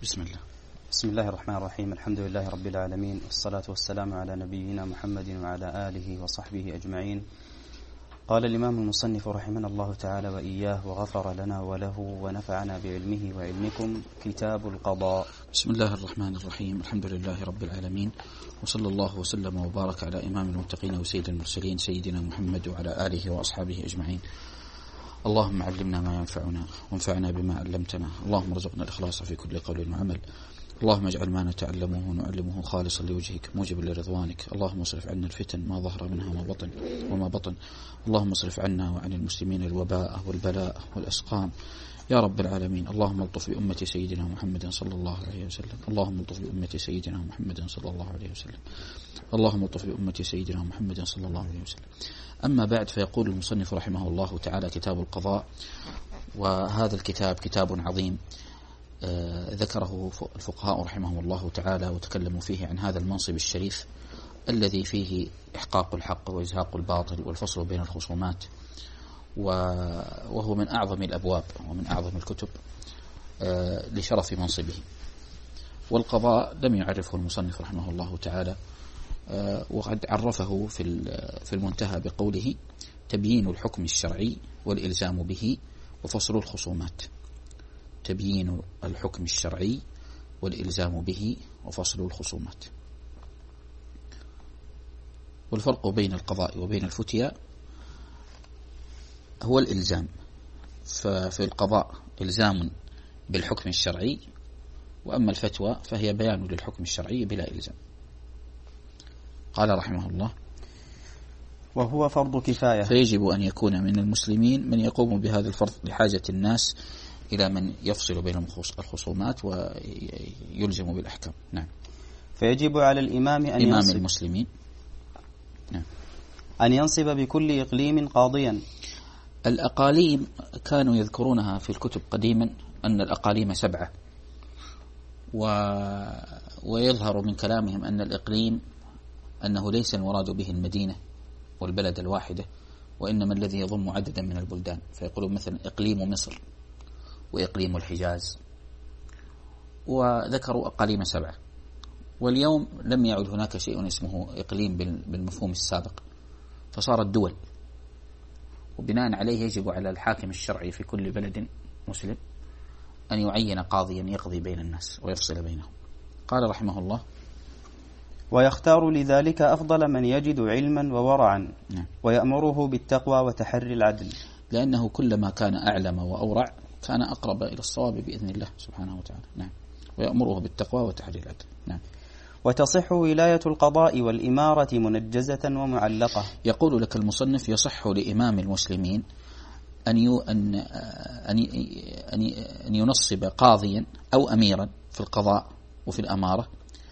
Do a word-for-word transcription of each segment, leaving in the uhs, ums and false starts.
بسم الله. بسم الله الرحمن الرحيم. الحمد لله رب العالمين، والصلاة والسلام على نبينا محمد وعلى آله وصحبه أجمعين. قال الإمام المصنف رحمنا الله تعالى وإياه وغفر لنا وله ونفعنا بعلمه وعلمكم. كتاب القضاء. بسم الله الرحمن الرحيم. الحمد لله رب العالمين، وصلى الله وسلم وبارك على إمام المتقين وسيد المرسلين سيدنا محمد وعلى آله وأصحابه أجمعين. اللهم علمنا ما ينفعنا وانفعنا بما علمتنا. اللهم ارزقنا الإخلاص في كل قول وعمل. اللهم اجعل ما نتعلمه ونعلمه خالصا لوجهك موجبا لرضوانك. اللهم اصرف عنا الفتن ما ظهر منها وما بطن وما بطن اللهم اصرف عنا وعن المسلمين الوباء والبلاء والأسقام يا رب العالمين. اللهم الطف بأمة سيدنا محمد صلى الله عليه وسلم. اللهم الطف بأمة سيدنا محمد صلى الله عليه وسلم. اللهم الطف بأمة سيدنا محمد صلى الله عليه وسلم. أما بعد، فيقول المصنف رحمه الله تعالى: كتاب القضاء. وهذا الكتاب كتاب عظيم آه ذكره الفقهاء رحمهم الله تعالى، وتكلموا فيه عن هذا المنصب الشريف الذي فيه إحقاق الحق وإزهاق الباطل والفصل بين الخصومات، وهو من أعظم الأبواب ومن أعظم الكتب آه لشرف منصبه. والقضاء لم يعرفه المصنف رحمه الله تعالى، آه وقد عرفه في في المنتهى بقوله: تبيين الحكم الشرعي والإلزام به وفصل الخصومات. تبيين الحكم الشرعي والإلزام به وفصل الخصومات. والفرق بين القضاء وبين الفتيا هو الإلزام. ففي القضاء إلزام بالحكم الشرعي، وأما الفتوى فهي بيان للحكم الشرعي بلا إلزام. قال رحمه الله: وهو فرض كفاية، فيجب أن يكون من المسلمين من يقوم بهذا الفرض لحاجة الناس إلى من يفصل بين الخصومات ويلزم بالأحكام. نعم. فيجب على الإمام أن إمام ينصب المسلمين نعم. أن ينصب بكل إقليم قاضيا. الأقاليم كانوا يذكرونها في الكتب قديما أن الأقاليم سبعة، و... ويظهر من كلامهم أن الإقليم أنه ليس المراد به المدينة والبلد الواحدة، وإنما الذي يضم عددا من البلدان. فيقولون مثلا إقليم مصر وإقليم الحجاز، وذكروا أقاليم سبعة. واليوم لم يعد هناك شيء اسمه إقليم بالمفهوم السابق، فصارت دول، وبناء عليه يجب على الحاكم الشرعي في كل بلد مسلم أن يعين قاضيا يقضي بين الناس ويفصل بينهم. قال رحمه الله: ويختار لذلك أفضل من يجد علما وورعا. نعم. ويأمره بالتقوى وتحري العدل، لأنه كلما كان أعلم وأورع كان أقرب إلى الصواب بإذن الله سبحانه وتعالى. نعم. ويأمره بالتقوى وتحري العدل. نعم. وتصح ولاية القضاء والإمارة منجزة ومعلقة. يقول لك المصنف: يصح لإمام المسلمين أن يو أن أن أن ينصب قاضيا أو أميرا في القضاء وفي الأمارة،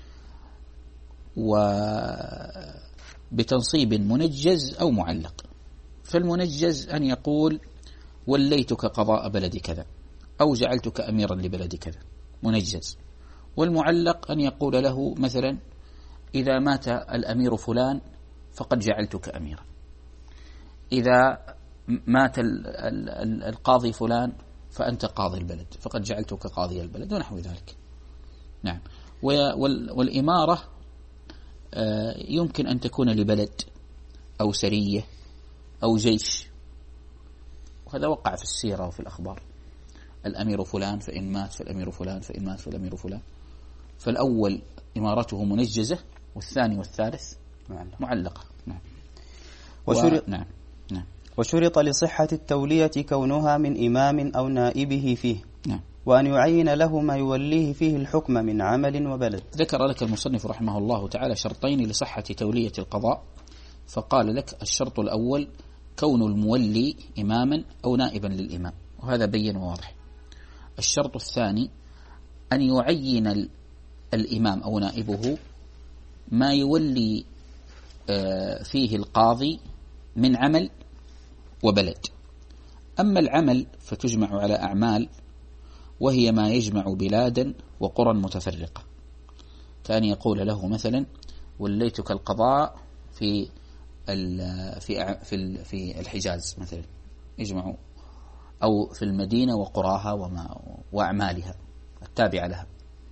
وبتنصيب منجز أو معلق. فالمنجز أن يقول: وليتك قضاء بلد كذا، أو جعلتك أميرا لبلد كذا، منجز. والمعلق أن يقول له مثلا: إذا مات الأمير فلان فقد جعلتك أميرا، إذا مات القاضي فلان فأنت قاضي البلد فقد جعلتك قاضي البلد، ونحو ذلك. نعم. والإمارة يمكن أن تكون لبلد أو سرية أو جيش، وهذا وقع في السيرة وفي الأخبار: الأمير فلان فإن مات فالأمير فلان فإن مات فالأمير فلان. فالأول إمارته منجزة، والثاني والثالث معلقة. نعم. وشرط, و... نعم. نعم. وشرط لصحة التولية كونها من إمام أو نائبه فيه. نعم. وأن يعين له ما يوليه فيه الحكم من عمل وبلد. ذكر لك المصنف رحمه الله تعالى شرطين لصحة تولية القضاء، فقال لك: الشرط الأول كون المولي إماما أو نائبا للإمام، وهذا بين وواضح. الشرط الثاني أن يعين الإمام أو نائبه ما يولي فيه القاضي من عمل وبلد. أما العمل فتجمع على أعمال، وهي ما يجمع بلادا وقرى متفرقة. كان يقول له مثلا: وليتك القضاء في في في الحجاز مثلا، يجمع، أو في المدينة وقراها وما وأعمالها التابعة لها.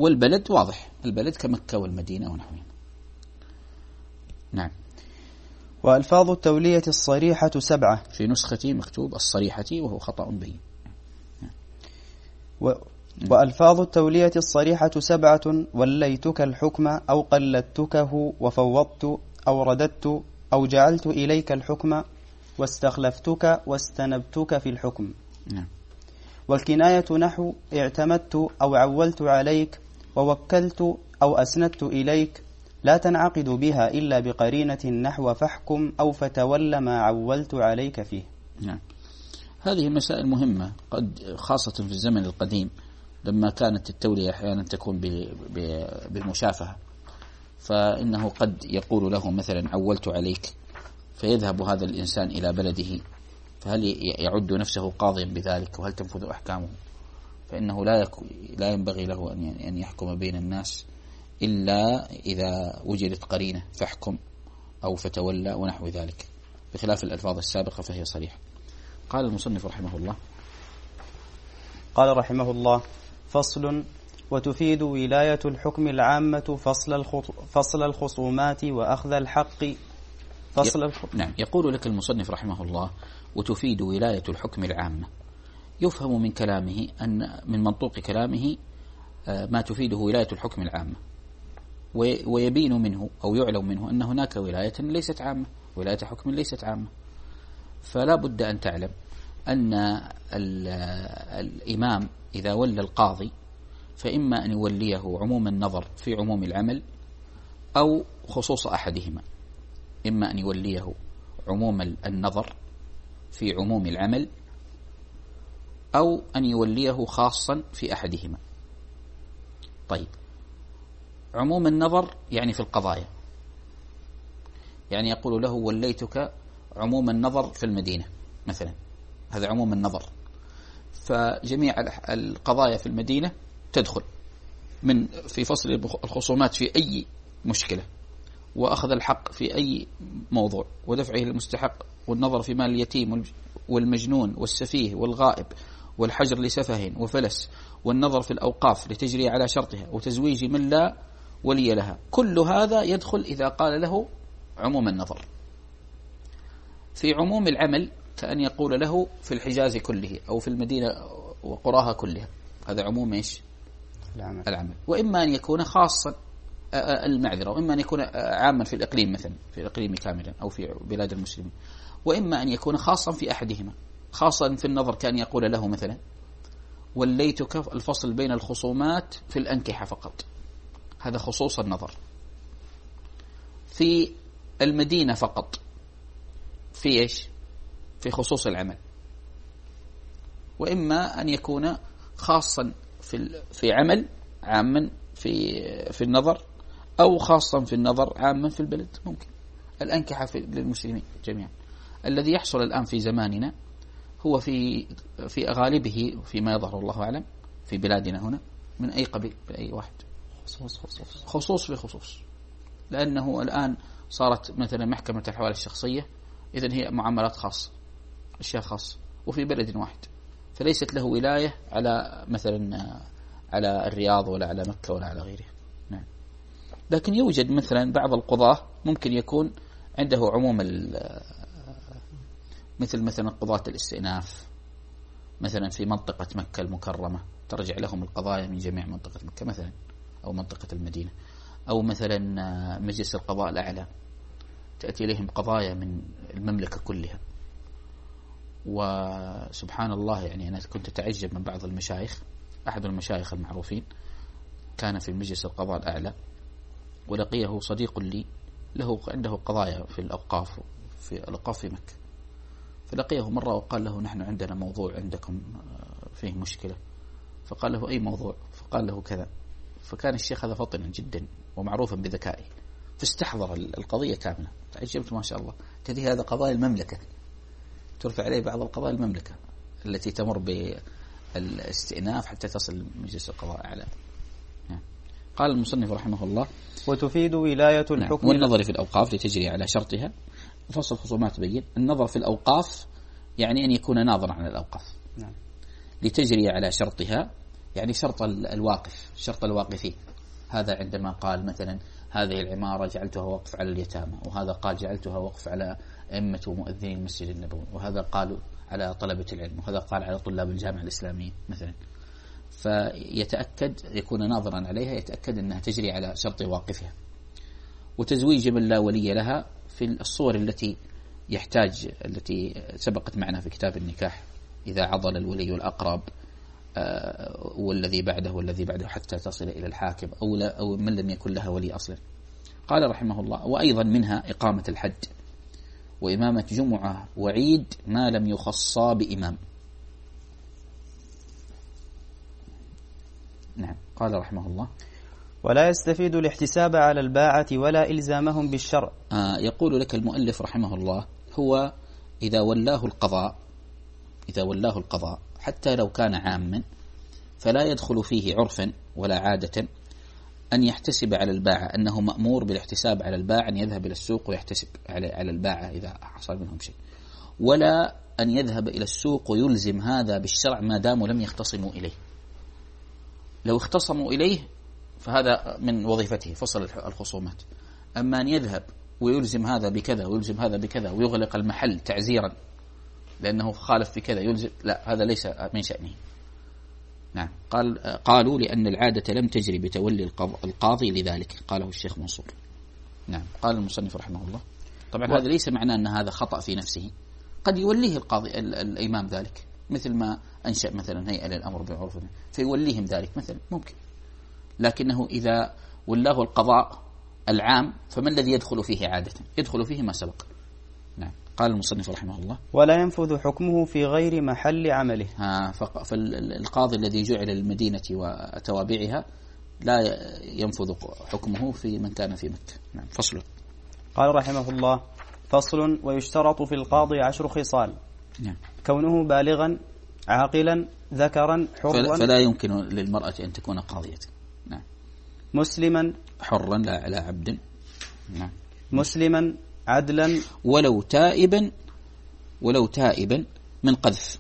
والبلد واضح، البلد كمكة والمدينة ونحوها. نعم. وألفاظ التولية الصريحة سبعة. في نسختي مكتوب الصريحة وهو خطأ بين. و وألفاظ التولية الصريحة سبعة: وليتك الحكم أو قلدتكه وفوضت أو رددت أو جعلت إليك الحكم واستخلفتك واستنبتك في الحكم. نعم. والكناية نحو اعتمدت أو عولت عليك ووكلت أو أسندت إليك، لا تنعقد بها إلا بقرينة نحو فاحكم أو فتول ما عولت عليك فيه. نعم. هذه مسائل مهمة، قد خاصة في الزمن القديم لما كانت التولية أحيانا تكون بالمشافهة، فإنه قد يقول له مثلا عولت عليك، فيذهب هذا الإنسان إلى بلده، فهل يعد نفسه قاضيا بذلك وهل تنفذ أحكامه؟ فإنه لا لا ينبغي له أن يحكم بين الناس إلا إذا وجدت قرينة فاحكم أو فتولى ونحو ذلك، بخلاف الألفاظ السابقة فهي صريحة. قال المصنف رحمه الله: قال رحمه الله: فصل: وتفيد ولاية الحكم العامة فصل فصل الخصومات وأخذ الحق. فصل الخ... نعم. يقول لك المصنف رحمه الله: وتفيد ولاية الحكم العامة. يفهم من كلامه أن من منطوق كلامه ما تفيده ولاية الحكم العامة، ويبين منه أو يعلم منه أن هناك ولاية ليست عامة، ولاية حكم ليست عامة. فلا بد أن تعلم أن الإمام إذا ولى القاضي فإما أن يوليه عموم النظر في عموم العمل أو خصوص أحدهما، إما أن يوليه عموم النظر في عموم العمل أو أن يوليه خاصا في أحدهما. طيب، عموم النظر يعني في القضايا، يعني يقول له وليتك عموم النظر في المدينة مثلا، هذا عموم النظر، فجميع القضايا في المدينة تدخل من في فصل الخصومات في أي مشكلة، وأخذ الحق في أي موضوع، ودفعه للمستحق، والنظر في مال اليتيم والمجنون والسفيه والغائب، والحجر لسفه وفلس، والنظر في الأوقاف لتجري على شرطها، وتزويج من لا ولي لها. كل هذا يدخل إذا قال له عموم النظر. في عموم العمل كأن يقول له في الحجاز كله أو في المدينة وقراها كلها، هذا عموم إيش؟ العمل. العمل. وإما أن يكون خاصا المعذرة، وإما أن يكون عاما في الإقليم مثلا، في الإقليم كاملا أو في بلاد المسلمين، وإما أن يكون خاصا في أحدهما. خاصا في النظر كان يقول له مثلا وليتك الفصل بين الخصومات في الأنكحة فقط، هذا خصوص النظر. في المدينة فقط، في إيش؟ في خصوص العمل. وإما أن يكون خاصا في في عمل عاما في في النظر، أو خاصا في النظر عاما في البلد. ممكن الأنكحة في للمسلمين جميعا. الذي يحصل الآن في زماننا هو في في غالبه فيما يظهر الله أعلم في بلادنا هنا من أي قبيل، بأي واحد، خصوص خصوص خصوص بخصوص، لأنه الآن صارت مثلا محكمة الحوالي الشخصية، إذن هي معاملات خاصة، أشياء خاصة، وفي بلد واحد، فليست له ولاية على مثلا على الرياض ولا على مكة ولا على غيرها. نعم. لكن يوجد مثلا بعض القضاة ممكن يكون عنده عموم مثل مثلا قضاة الاستئناف مثلا في منطقة مكة المكرمة، ترجع لهم القضايا من جميع منطقة مكة مثلا، أو منطقة المدينة، أو مثلا مجلس القضاء الأعلى تأتي إليهم قضايا من المملكة كلها. وسبحان الله، يعني أنا كنت أتعجب من بعض المشايخ، أحد المشايخ المعروفين كان في مجلس القضاء الأعلى، ولقيه صديق لي له عنده قضايا في الأوقاف في الأوقاف في مكة، فلقيه مرة وقال له نحن عندنا موضوع عندكم فيه مشكلة، فقال له أي موضوع؟ فقال له كذا. فكان الشيخ هذا فطنا جدا ومعروفا بذكائه، فاستحضر القضية كاملة. تعجبت ما شاء الله، تدري هذا قضايا المملكة، ترفع عليه بعض القضايا المملكة التي تمر بالاستئناف حتى تصل مجلس القضاء الأعلى. قال المصنف رحمه الله: وتفيد ولاية الحكم والنظر في الأوقاف لتجري على شرطها. فصل الخصومات بين النظر في الأوقاف يعني أن يكون ناظرا على الأوقاف. نعم. لتجري على شرطها يعني شرط الواقف، شرط الواقفين. هذا عندما قال مثلا هذه العمارة جعلتها وقف على اليتامى، وهذا قال جعلتها وقف على أئمة ومؤذني المسجد النبوي، وهذا قال على طلبة العلم، وهذا قال على طلاب الجامعة الإسلامية مثلا. فيتأكد، يكون ناظرا عليها، يتأكد أنها تجري على شرط واقفها. وتزويج من لا ولي لها في الصور التي يحتاج، التي سبقت معنا في كتاب النكاح، إذا عضل الولي الأقرب آه والذي بعده والذي بعده حتى تصل إلى الحاكم، أو, لا أو من لم يكن لها ولي أصلا. قال رحمه الله: وأيضا منها إقامة الحد وإمامة جمعة وعيد ما لم يخصا بإمام. نعم. قال رحمه الله: ولا يستفيد الاحتساب على الباعة ولا إلزامهم بالشرع. آه يقول لك المؤلف رحمه الله: هو إذا ولاه القضاء، إذا ولاه القضاء حتى لو كان عاما، فلا يدخل فيه عرفا ولا عادة أن يحتسب على الباعة، أنه مأمور بالاحتساب على الباعة، أن يذهب إلى السوق ويحتسب على الباعة إذا حصل منهم شيء، ولا أن يذهب إلى السوق ويلزم هذا بالشرع ما داموا لم يختصموا إليه. لو اختصموا إليه فهذا من وظيفته فصل الخصومات. أما أن يذهب ويلزم هذا بكذا ويلزم هذا بكذا ويغلق المحل تعزيرا لأنه خالف في كذا يلزم، لا، هذا ليس من شأنه. نعم. قال قالوا لأن العادة لم تجري بتولي القاضي لذلك، قاله الشيخ منصور. نعم. قال المصنف رحمه الله: طبعا و... هذا ليس معناه أن هذا خطأ في نفسه، قد يوليه القاضي الإمام ذلك، مثل ما أنشأ مثلا هيئة للأمر بالعرف فيوليهم ذلك مثلا، ممكن. لكنه إذا ولاه القضاء العام فما الذي يدخل فيه عادة؟ يدخل فيه ما سبق. نعم. قال المصنف رحمه الله: ولا ينفذ حكمه في غير محل عمله. ها فالقاضي الذي جعل المدينة وتوابعها لا ينفذ حكمه في من كان في مكة. نعم. فصل. قال رحمه الله: فصل. ويشترط في القاضي عشر خصال. نعم. كونه بالغا عاقلا ذكرا حرا، فلا يمكن للمرأة أن تكون قاضية. نعم. مسلما حرا لا لا عبدا. نعم. مسلما عدلا ولو تائبا، ولو تائبا من قذف.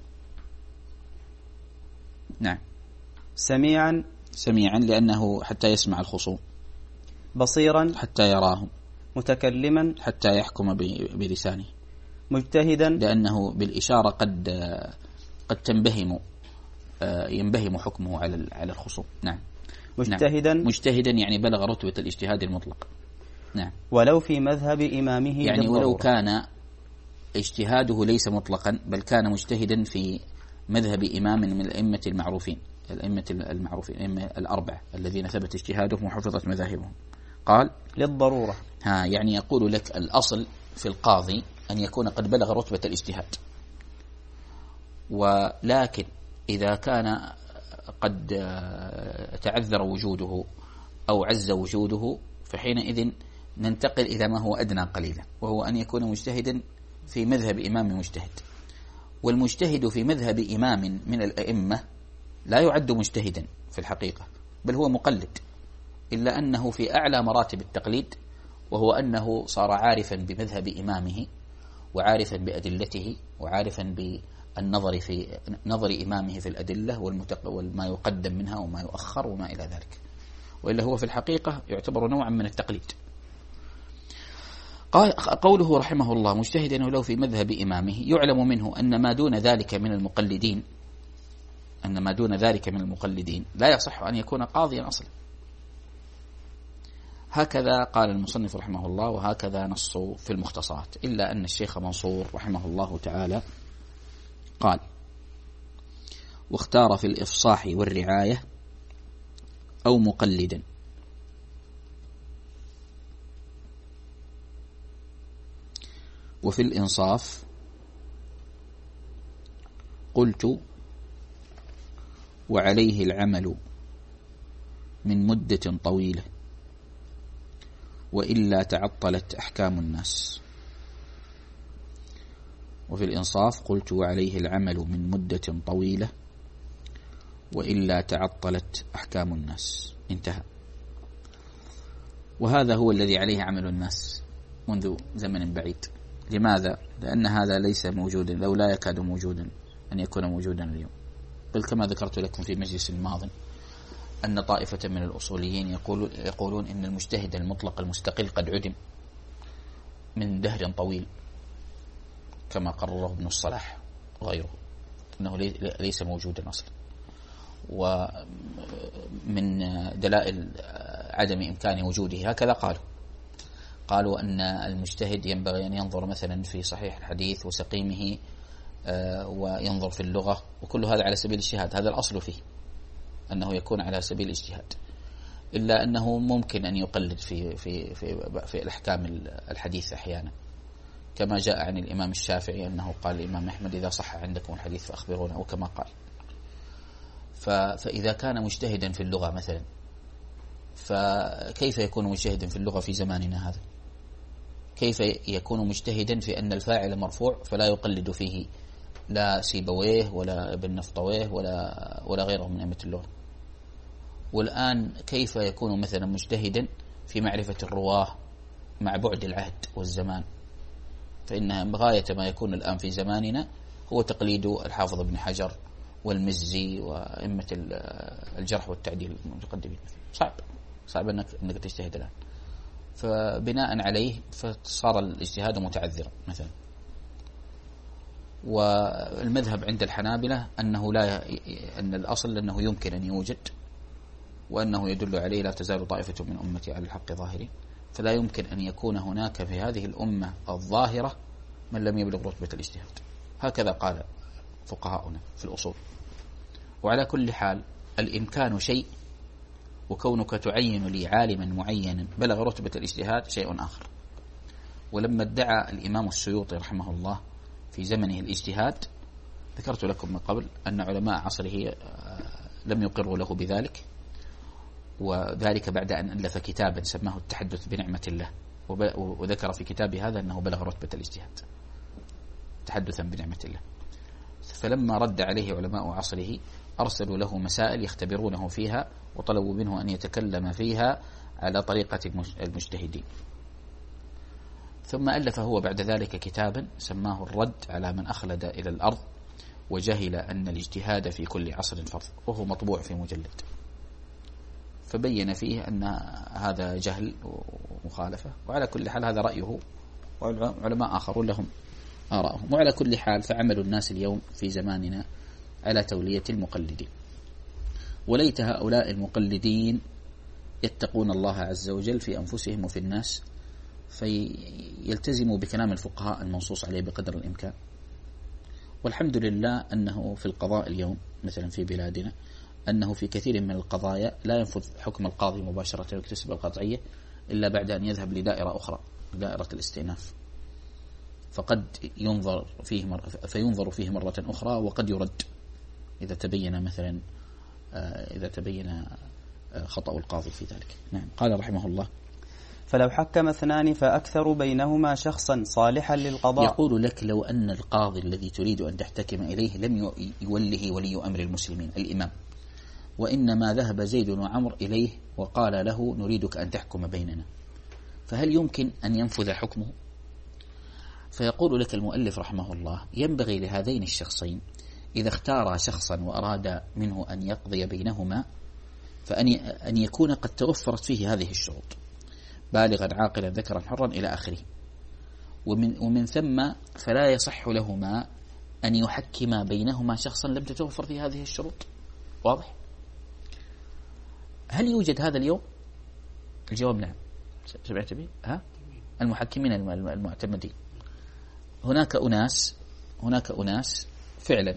نعم. سميعا سميعا لأنه حتى يسمع الخصوم. بصيرا حتى يراهم. متكلما حتى يحكم بلسانه. مجتهدا لأنه بالإشارة قد قد تنبهم ينبهم حكمه على على الخصوم. نعم. مجتهدا نعم. مجتهدا يعني بلغ رتبة الاجتهاد المطلق. نعم. ولو في مذهب إمامه يعني بالضرورة. ولو كان اجتهاده ليس مطلقا، بل كان مجتهدا في مذهب إمام من الأئمة المعروفين، الأئمة المعروفين الأئمة الأربعة الذين ثبت اجتهادهم وحفظت مذاهبهم. قال للضرورة. ها يعني يقول لك الأصل في القاضي أن يكون قد بلغ رتبة الاجتهاد، ولكن إذا كان قد تعذر وجوده أو عز وجوده فحينئذ ننتقل إلى ما هو أدنى قليلا، وهو أن يكون مجتهدا في مذهب إمام مجتهد. والمجتهد في مذهب إمام من الأئمة لا يعد مجتهدا في الحقيقة، بل هو مقلد، إلا أنه في أعلى مراتب التقليد، وهو أنه صار عارفا بمذهب إمامه وعارفا بأدلته وعارفا بالنظر في نظر إمامه في الأدلة وما يقدم منها وما يؤخر وما إلى ذلك، وإلا هو في الحقيقة يعتبر نوعا من التقليد. قال قوله رحمه الله: مجتهدا ولو في مذهب إمامه، يعلم منه أن ما دون ذلك من المقلدين أن ما دون ذلك من المقلدين لا يصح أن يكون قاضيا أصلا. هكذا قال المصنف رحمه الله، وهكذا نصوا في المختصرات، إلا أن الشيخ منصور رحمه الله تعالى قال: واختار في الإفصاح والرعاية أو مقلدا. وفي الإنصاف قلت: وعليه العمل من مدة طويلة وإلا تعطلت أحكام الناس. وفي الإنصاف قلت: وعليه العمل من مدة طويلة وإلا تعطلت أحكام الناس. انتهى. وهذا هو الذي عليه عمل الناس منذ زمن بعيد. لماذا؟ لأن هذا ليس موجودا، لو لا يكاد موجودا أن يكون موجودا اليوم. بل كما ذكرت لكم في مجلس الماضي أن طائفة من الأصوليين يقولون, يقولون إن المجتهد المطلق المستقل قد عدم من دهر طويل كما قرره ابن الصلاح وغيره، أنه ليس موجودا أصلا. ومن دلائل عدم إمكان وجوده هكذا قالوا قالوا أن المجتهد ينبغي أن ينظر مثلا في صحيح الحديث وسقيمه وينظر في اللغة، وكل هذا على سبيل الاجتهاد، هذا الأصل فيه أنه يكون على سبيل الاجتهاد، إلا أنه ممكن أن يقلد في في في في الأحكام الحديث أحيانا، كما جاء عن الإمام الشافعي أنه قال الإمام أحمد إذا صح عندكم الحديث فأخبرونا، وكما قال. فإذا كان مجتهدا في اللغة مثلا، فكيف يكون مجتهدا في اللغة في زماننا هذا؟ كيف يكون مجتهدا في أن الفاعل مرفوع فلا يقلد فيه لا سيبويه ولا ابن نفطويه ولا ولا غيره من أئمة اللغة؟ والآن كيف يكون مثلا مجتهدا في معرفة الرواه مع بعد العهد والزمان؟ فإن غاية ما يكون الآن في زماننا هو تقليد الحافظ ابن حجر والمزي وأئمة الجرح والتعديل المتقدمين. صعب صعب أنك, أنك تجتهد الآن، فبناء عليه فصار الاجتهاد متعذرا مثلا. والمذهب عند الحنابلة أنه لا أن الأصل أنه يمكن أن يوجد، وأنه يدل عليه لا تزال طائفة من أمتي على الحق ظاهرين، فلا يمكن أن يكون هناك في هذه الأمة الظاهرة من لم يبلغ رتبة الاجتهاد. هكذا قال فقهاؤنا في الأصول. وعلى كل حال الإمكان شيء، وكونك تعين لي عالما معينا بلغ رتبة الاجتهاد شيء آخر. ولما ادعى الإمام السيوطي رحمه الله في زمنه الاجتهاد، ذكرت لكم من قبل أن علماء عصره لم يقروا له بذلك، وذلك بعد أن ألف كتابا سماه التحدث بنعمة الله، وذكر في كتابه هذا أنه بلغ رتبة الاجتهاد تحدثا بنعمة الله. فلما رد عليه علماء عصره أرسلوا له مسائل يختبرونه فيها، وطلبوا منه أن يتكلم فيها على طريقة المجتهدين. ثم ألف هو بعد ذلك كتابا سماه الرد على من أخلد إلى الأرض وجهل أن الاجتهاد في كل عصر فرض، وهو مطبوع في مجلد، فبين فيه أن هذا جهل ومخالفة. وعلى كل حال هذا رأيه، وعلماء آخرون لهم آراءهم. وعلى كل حال فعمل الناس اليوم في زماننا على تولية المقلدين، وليت هؤلاء المقلدين يتقون الله عز وجل في أنفسهم وفي الناس، فيلتزموا بكلام الفقهاء المنصوص عليه بقدر الإمكان. والحمد لله أنه في القضاء اليوم مثلا في بلادنا أنه في كثير من القضايا لا ينفذ حكم القاضي مباشرة ويكتسب القطعية إلا بعد أن يذهب لدائرة أخرى، دائرة الاستئناف، فقد ينظر فيه مرة فينظر فيه مرة أخرى، وقد يرد إذا تبين مثلا إذا تبين خطأ القاضي في ذلك. نعم. قال رحمه الله: فلو حكم اثنان فأكثر بينهما شخصا صالحا للقضاء. يقول لك لو أن القاضي الذي تريد أن تحتكم إليه لم يوله ولي أمر المسلمين الإمام، وإنما ذهب زيد وعمر إليه وقال له نريدك أن تحكم بيننا، فهل يمكن أن ينفذ حكمه؟ فيقول لك المؤلف رحمه الله: ينبغي لهذين الشخصين إذا اختار شخصا وأراد منه أن يقضي بينهما فأن أن يكون قد توفرت فيه هذه الشروط: بالغا عاقلا ذكرا حرا إلى آخره. ومن, ومن ثم فلا يصح لهما أن يحكما بينهما شخصا لم تتوفر فيه هذه الشروط. واضح؟ هل يوجد هذا اليوم؟ الجواب نعم. سمعت به؟ ها؟ المحكمين المعتمدين، هناك أناس هناك أناس فعلا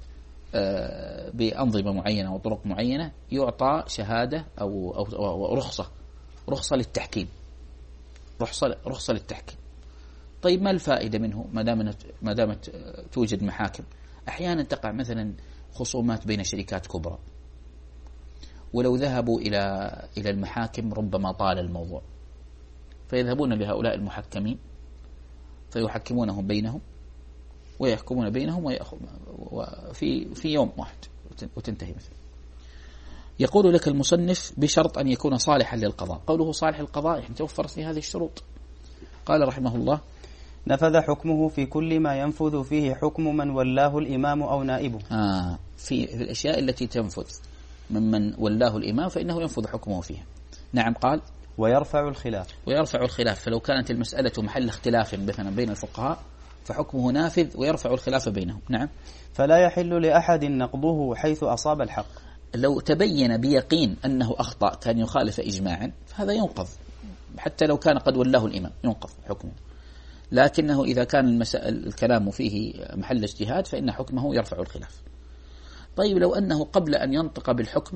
بأنظمة معينة وطرق معينة يعطى شهادة أو, أو, أو رخصة رخصة للتحكيم رخصة رخصة للتحكيم. طيب ما الفائدة منه ما دامت ما دامت توجد محاكم؟ أحيانا تقع مثلا خصومات بين شركات كبرى، ولو ذهبوا إلى إلى المحاكم ربما طال الموضوع، فيذهبون لهؤلاء المحكمين فيحكمونهم بينهم ويحكمون بينهم في في يوم واحد وتنتهي مثلا. يقول لك المصنف: بشرط أن يكون صالحا للقضاء. قوله صالح القضاء يعني توفرت في هذه الشروط. قال رحمه الله: نفذ حكمه في كل ما ينفذ فيه حكم من ولاه الإمام أو نائبه. آه في, في الأشياء التي تنفذ ممن ولاه الإمام فإنه ينفذ حكمه فيها. نعم. قال ويرفع الخلاف. ويرفع الخلاف، فلو كانت المسألة محل اختلاف مثلا بين الفقهاء فحكمه نافذ ويرفع الخلاف بينهم. نعم. فلا يحل لأحد نقضه حيث أصاب الحق. لو تبين بيقين أنه أخطأ كان يخالف إجماعا فهذا ينقض، حتى لو كان قد ولاه الإمام ينقض حكمه. لكنه إذا كان المسائل الكلام فيه محل اجتهاد فإن حكمه يرفع الخلاف. طيب لو أنه قبل أن ينطق بالحكم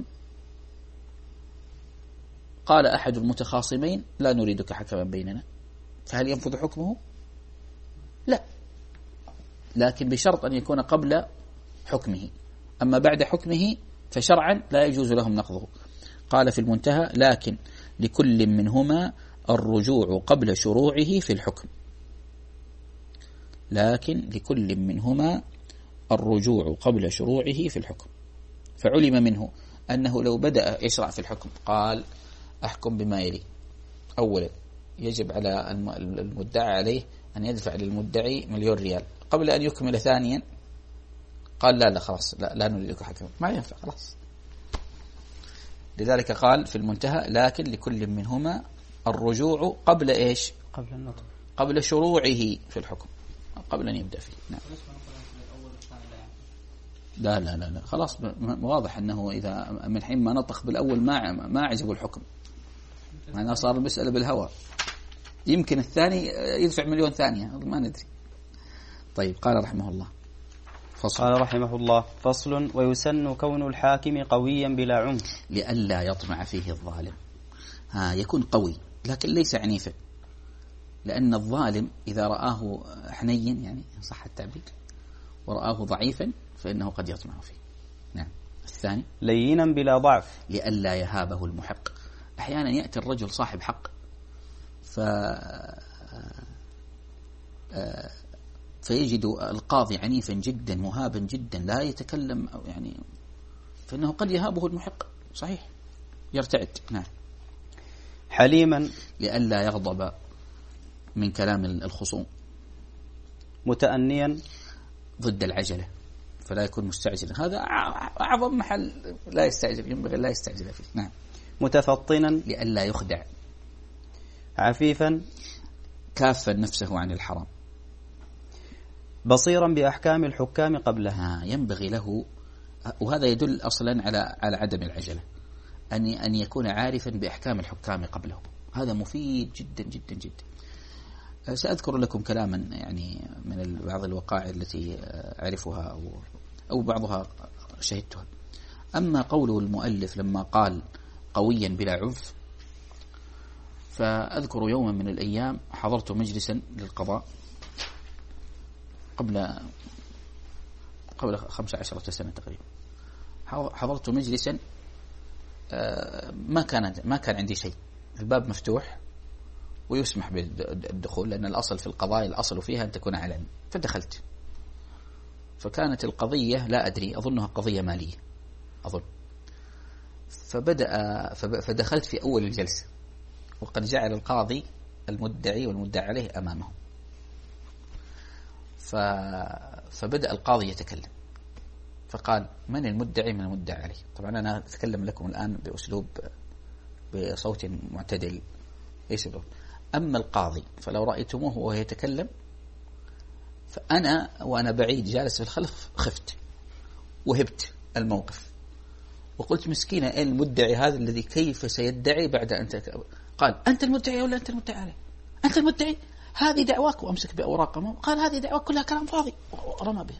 قال أحد المتخاصمين لا نريدك حكما بيننا، فهل ينفذ حكمه؟ لا، لكن بشرط أن يكون قبل حكمه. أما بعد حكمه فشرعا لا يجوز لهم نقضه. قال في المنتهى لكن لكل منهما الرجوع قبل شروعه في الحكم. لكن لكل منهما الرجوع قبل شروعه في الحكم. فعلم منه أنه لو بدأ يشرع في الحكم قال أحكم بما يلي: أولا يجب على المدعى عليه أن يدفع للمدعي مليون ريال، قبل أن يكمل ثانيا قال لا لا خلاص لا, لا نريدك حكما، ما ينفع خلاص. لذلك قال في المنتهى لكن لكل منهما الرجوع قبل إيش؟ قبل النطق، قبل شروعه في الحكم، قبل أن يبدأ فيه. نعم. لا لا لا لا خلاص واضح أنه إذا من حين ما نطق بالأول ما ما عجبه الحكم، معناه صار المسألة بالهوى. يمكن الثاني يدفع مليون ثانية ما ندري. طيب قال رحمه الله فصل. قال رحمه الله فصل: ويسن كون الحاكم قويا بلا عنف لئلا يطمع فيه الظالم. ها يكون قوي لكن ليس عنيفا، لأن الظالم إذا رآه حنين يعني صح التعبير ورآه ضعيفا فإنه قد يطمع فيه. نعم. الثاني لينا بلا ضعف لئلا يهابه المحق. أحيانا يأتي الرجل صاحب حق ف فيجد القاضي عنيفا جدا مهابا جدا لا يتكلم أو يعني فإنه قد يهابه المحق، صحيح يرتعد. نعم. حليما لئلا يغضب من كلام الخصوم. متأنيا ضد العجلة فلا يكون مستعجلا، هذا أعظم محل لا يستعجل، ينبغي لا يستعجل فيه. نعم. متفطنا لئلا يخدع. عفيفا كافا نفسه عن الحرام. بصيرا بأحكام الحكام قبلها. ينبغي له، وهذا يدل أصلا على على عدم العجلة، أن أن يكون عارفا بأحكام الحكام قبله. هذا مفيد جدا جدا جدا. سأذكر لكم كلاما يعني من بعض الوقائع التي أعرفها أو أو بعضها شهدتها. أما قوله المؤلف لما قال قويا بلا عنف، فأذكر يوما من الأيام حضرت مجلسا للقضاء قبل قبل خمسة عشرة سنة تقريبا. حضرت مجلسا ما كان ما كان عندي شيء، الباب مفتوح ويسمح بالدخول، لأن الأصل في القضايا الأصل فيها أن تكون علني. فدخلت، فكانت القضية لا أدري أظنها قضية مالية أظن. فبدأ فدخلت في أول الجلسة وقد جعل القاضي المدعي والمدعى عليه أمامه. فبدأ القاضي يتكلم فقال: من المدعي من المدعى عليه؟ طبعا أنا أتكلم لكم الآن بأسلوب بصوت معتدل ليس بلون. أما القاضي فلو رأيتموه وهو يتكلم فأنا وأنا بعيد جالس في الخلف خفت وهبت الموقف وقلت مسكينة المدعي هذا الذي كيف سيدعي بعد أن تك... قال: أنت المدعي ولا أنت المدعي عليه؟ أنت المدعي، هذه دعواك، وأمسك بأوراقه. قال: هذه دعواك كلها كلام فاضي، ورمى به.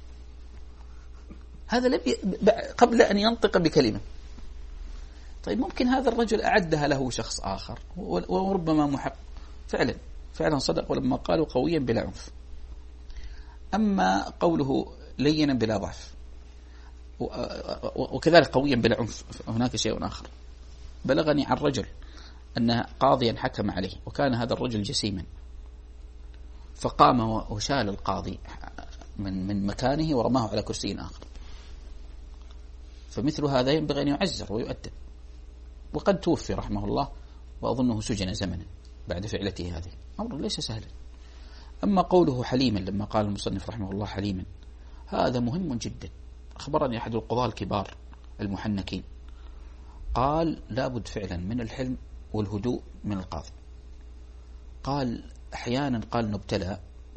هذا لم ي... قبل أن ينطق بكلمة. طيب ممكن هذا الرجل أعدها له شخص آخر وربما محق. فعلا فعلا صدق ولما قالوا قويا بلا عنف. أما قوله لينا بلا ضعف وكذلك قويا بلا عنف، هناك شيء آخر. بلغني عن رجل أن قاضيا حكم عليه وكان هذا الرجل جسيما، فقام وشال القاضي من من مكانه ورماه على كرسي آخر. فمثل هذا ينبغي أن يعزر ويؤدب، وقد توفي رحمه الله وأظنه سجن زمنا بعد فعلته هذه. أمر ليس سهلا. أما قوله حليما لما قال المصنف رحمه الله حليما، هذا مهم جدا. أخبرني أحد القضاة الكبار المحنكين قال لابد فعلا من الحلم والهدوء من القاضي. قال أحيانا قال نبتلى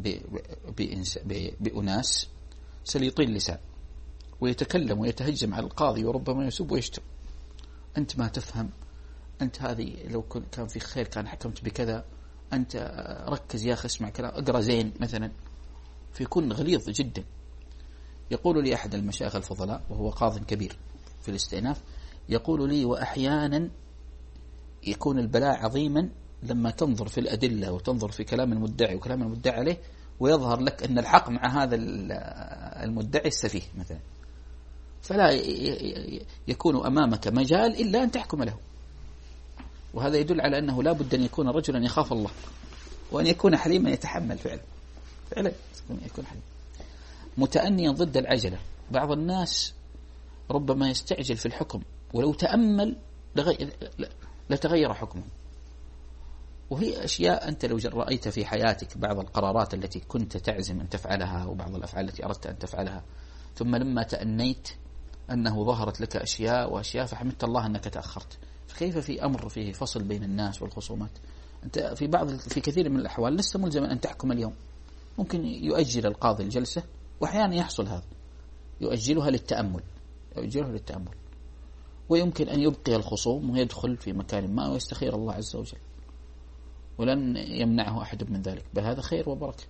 بأناس سليطين اللسان ويتكلم ويتهجم على القاضي وربما يسب ويشتم، أنت ما تفهم، أنت هذه لو كان في خير كان حكمت بكذا، أنت ركز يا أخي اسمع كلام، أقرأ زين مثلا، فيكون غليظ جدا. يقول لي أحد المشايخ الفضلاء وهو قاض كبير في الاستئناف، يقول لي وأحيانا يكون البلاء عظيما لما تنظر في الأدلة وتنظر في كلام المدعي وكلام المدعي عليه ويظهر لك أن الحق مع هذا المدعي السفيه مثلا، فلا يكون أمامك مجال إلا أن تحكم له. وهذا يدل على أنه لا بد أن يكون رجلا يخاف الله وأن يكون حليما يتحمل فعلا فعلا يكون حليم متأنيا ضد العجلة. بعض الناس ربما يستعجل في الحكم ولو تأمل لتغير حكمه. وهي أشياء أنت لو رأيت في حياتك بعض القرارات التي كنت تعزم أن تفعلها وبعض الأفعال التي أردت أن تفعلها، ثم لما تأنيت أنه ظهرت لك أشياء وأشياء فحمدت الله أنك تأخرت. فكيف في أمر فيه فصل بين الناس والخصومات؟ أنت في بعض في كثير من الأحوال لست ملزما أن تحكم اليوم، ممكن يؤجل القاضي الجلسة، وأحيانا يحصل هذا، يؤجلها للتأمل يؤجلها للتأمل ويمكن أن يبقي الخصوم ويدخل في مكان ما ويستخير الله عز وجل، ولن يمنعه أحد من ذلك، بل هذا خير وبركة.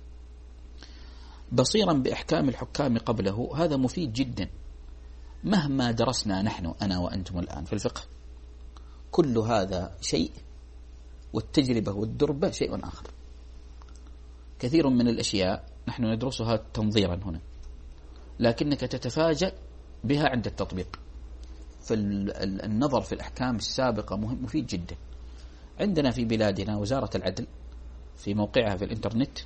بصيرا بأحكام الحكام قبله، هذا مفيد جدا. مهما درسنا نحن أنا وأنتم الآن في الفقه، كل هذا شيء والتجربة والدربة شيء آخر. كثير من الأشياء نحن ندرسها تنظيرا هنا، لكنك تتفاجأ بها عند التطبيق. فالنظر في الأحكام السابقة مهم مفيد جدا. عندنا في بلادنا وزارة العدل في موقعها في الإنترنت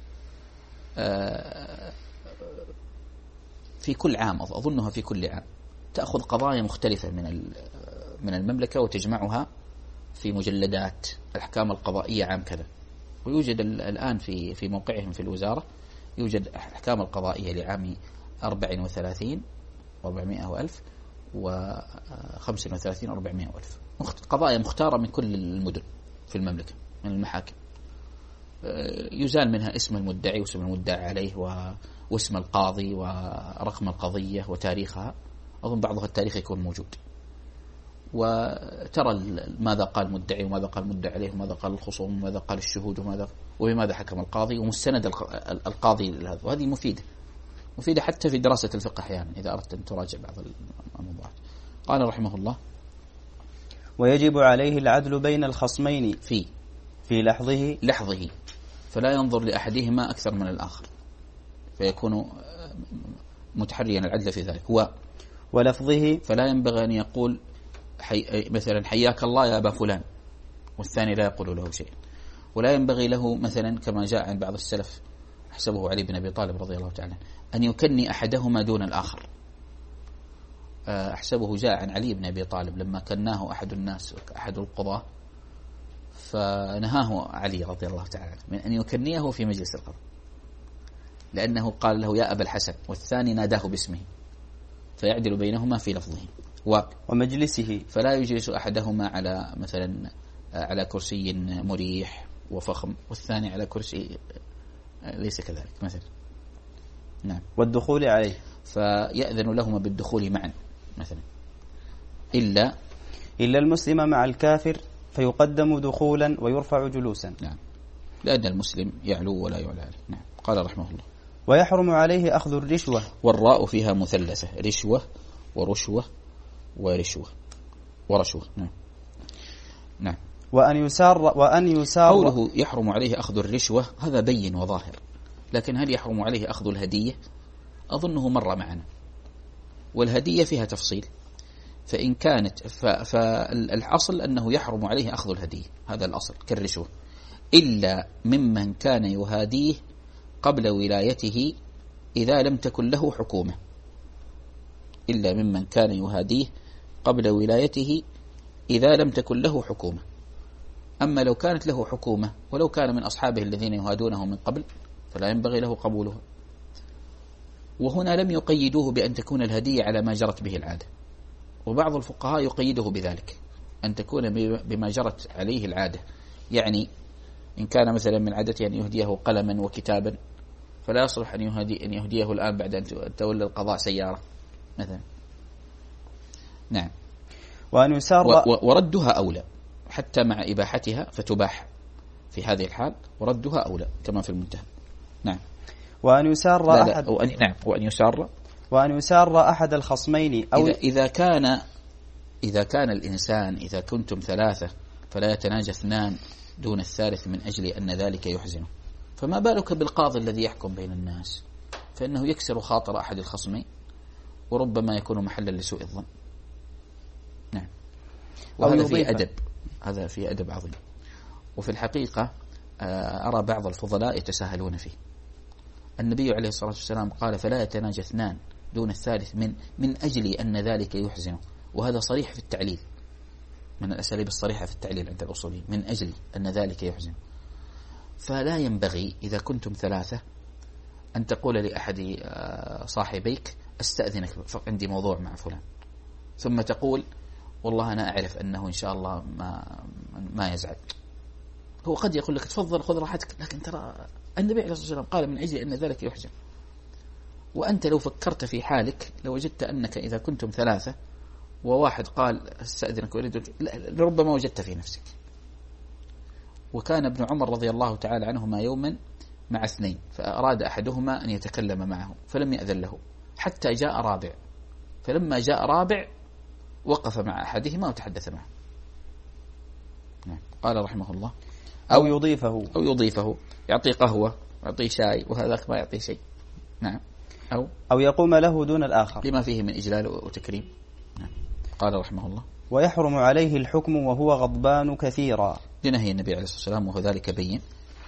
في كل عام، أظنها في كل عام، تأخذ قضايا مختلفة من من المملكة وتجمعها في مجلدات الأحكام القضائية عام كذا. ويوجد الآن في في موقعهم في الوزارة يوجد أحكام القضائية لعام أربع وثلاثين وأربعمائة وألف وخمس وثلاثين وأربعمائة وألف، قضايا مختارة من كل المدن في المملكة من المحاكم، يزال منها اسم المدعي واسم المدعى عليه واسم القاضي ورقم القضية وتاريخها، أظن بعضها التاريخ يكون موجود، وترى ماذا قال المدعي وماذا قال المدعى عليه وماذا قال الخصوم وماذا قال الشهود وماذا وبماذا حكم القاضي ومستند القاضي لهذا. وهذه مفيدة مفيدة حتى في دراسة الفقه أحيانا إذا أردت أن تراجع بعض الموضوعات. قال رحمه الله: ويجب عليه العدل بين الخصمين في في لحظه لحظه فلا ينظر لأحدهما أكثر من الآخر، فيكون متحريا العدل في ذلك. هو ولفظه فلا ينبغي أن يقول حي... مثلا حياك الله يا أبا فلان والثاني لا يقول له شيء، ولا ينبغي له مثلا كما جاء عن بعض السلف أحسبه علي بن أبي طالب رضي الله تعالى أن يكني أحدهما دون الآخر. أحسبه جاء عن علي بن أبي طالب لما كناه أحد الناس أحد القضاة فنهاه علي رضي الله تعالى من أن يكنيه في مجلس القضاء، لأنه قال له يا أبا الحسن والثاني ناداه باسمه، فيعدل بينهما في لفظه. و ومجلسه فلا يجلس أحدهما على مثلا على كرسي مريح وفخم والثاني على كرسي ليس كذلك مثلا. نعم. والدخول عليه فيأذن لهما بالدخول معا مثلا، إلا إلا المسلم مع الكافر فيقدم دخولا ويرفع جلوسا. نعم، لأن المسلم يعلو ولا يعلى عليه. نعم. قال رحمه الله: ويحرم عليه أخذ الرشوة. والراء فيها مثلثة، رشوة ورشوة ورشوة ورشوة. نعم نعم. وأن يسار وأن يسار قوله يحرم عليه أخذ الرشوة هذا بين وظاهر، لكن هل يحرم عليه أخذ الهدية؟ أظنه مر معنا، والهدية فيها تفصيل، فإن كانت فالأصل أنه يحرم عليه أخذ الهدية، هذا الأصل كالرشوة، إلا ممن كان يهاديه قبل ولايته إذا لم تكن له حكومة، إلا ممن كان يهاديه قبل ولايته إذا لم تكن له حكومة. أما لو كانت له حكومة ولو كان من أصحابه الذين يهادونه من قبل فلا ينبغي له قبولها. وهنا لم يقيدوه بأن تكون الهدية على ما جرت به العادة، وبعض الفقهاء يقيده بذلك، أن تكون بما جرت عليه العادة. يعني إن كان مثلا من عادته أن يهديه قلما وكتابا، فلا يصلح أن يهدي أن يهديه الآن بعد أن تولى القضاء سيارة مثلا. نعم. وأن يسار وردها أولى، حتى مع إباحتها فتباح في هذه الحال، وردها أولى كما في المنتهى. نعم. وأن يسار لا لا أحد وأن نعم وأن يسار وأن يسار أحد الخصمين أو إذا, إذا كان إذا كان الإنسان إذا كنتم ثلاثة فلا يتناجى اثنان دون الثالث من أجل أن ذلك يحزنه، فما بالك بالقاضي الذي يحكم بين الناس، فإنه يكسر خاطر أحد الخصمين وربما يكون محلا لسوء الظن. نعم. وهذا في أدب، هذا في أدب عظيم. وفي الحقيقة أرى بعض الفضلاء يتساهلون فيه. النبي عليه الصلاة والسلام قال فلا يتناجى اثنان دون الثالث من من أجل أن ذلك يحزنه، وهذا صريح في التعليل، من الأساليب الصريحة في التعليل عند الأصوليين، من أجل أن ذلك يحزنه. فلا ينبغي إذا كنتم ثلاثة أن تقول لأحد صاحبيك أستأذنك عندي موضوع مع فلان، ثم تقول والله أنا أعرف أنه إن شاء الله ما ما يزعل. هو قد يقول لك تفضل خذ راحتك، لكن ترى النبي عليه الصلاة والسلام قال من أجل أن ذلك يحزن. وأنت لو فكرت في حالك لوجدت أنك إذا كنتم ثلاثة وواحد قال استأذنك ويريدك، لربما وجدت في نفسك. وكان ابن عمر رضي الله تعالى عنهما يوما مع اثنين، فأراد أحدهما أن يتكلم معه فلم يأذن له حتى جاء رابع، فلما جاء رابع وقف مع أحدهما وتحدث معه. نعم. قال رحمه الله أو يضيفه أو يضيفه يعطيه قهوة يعطيه شاي وهذاك ما يعطيه شيء. نعم. أو أو يقوم له دون الآخر لما فيه من إجلال وتكريم. نعم. قال رحمه الله ويحرم عليه الحكم وهو غضبان كثيرا، لنهي النبي عليه الصلاة والسلام وهو ذلك بين.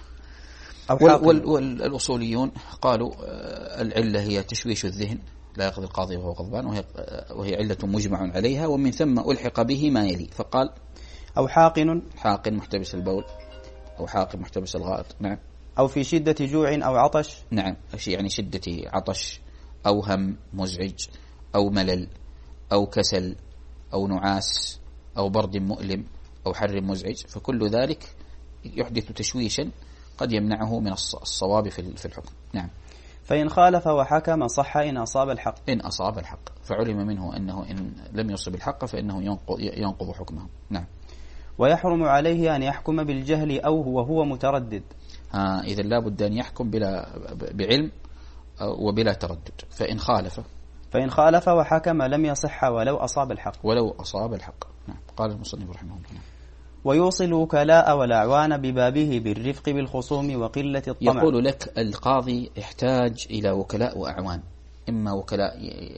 وال والأصوليون قالوا العلة هي تشويش الذهن، لا يقضي القاضي وهو غضبان، وهي, وهي علة مجمع عليها، ومن ثم ألحق به ما يلي، فقال أو حاقن حاقن محتبس البول، أو حاقن محتبس الغائط. نعم. أو في شدة جوع أو عطش. نعم. يعني شدة عطش أو هم مزعج أو ملل أو كسل أو نعاس أو برد مؤلم أو حر مزعج، فكل ذلك يحدث تشويشا قد يمنعه من الصواب في الحكم. نعم. فإن خالف وحكم صح إن أصاب الحق. إن أصاب الحق، فعلم منه أنه إن لم يصب الحق فإنه ينقض حكمه. نعم. ويحرم عليه أن يحكم بالجهل أو هو هو متردد. ها إذا لا بد أن يحكم بلا بعلم وبلا تردد. فإن خالف فإن خالف وحكم لم يصح ولو أصاب الحق. ولو أصاب الحق. نعم. قال المصنف رحمه الله ويوصل الوكلاء والأعوان ببابه بالرفق بالخصوم وقلة الطمع. يقول لك القاضي يحتاج إلى وكلاء وأعوان، إما وكلاء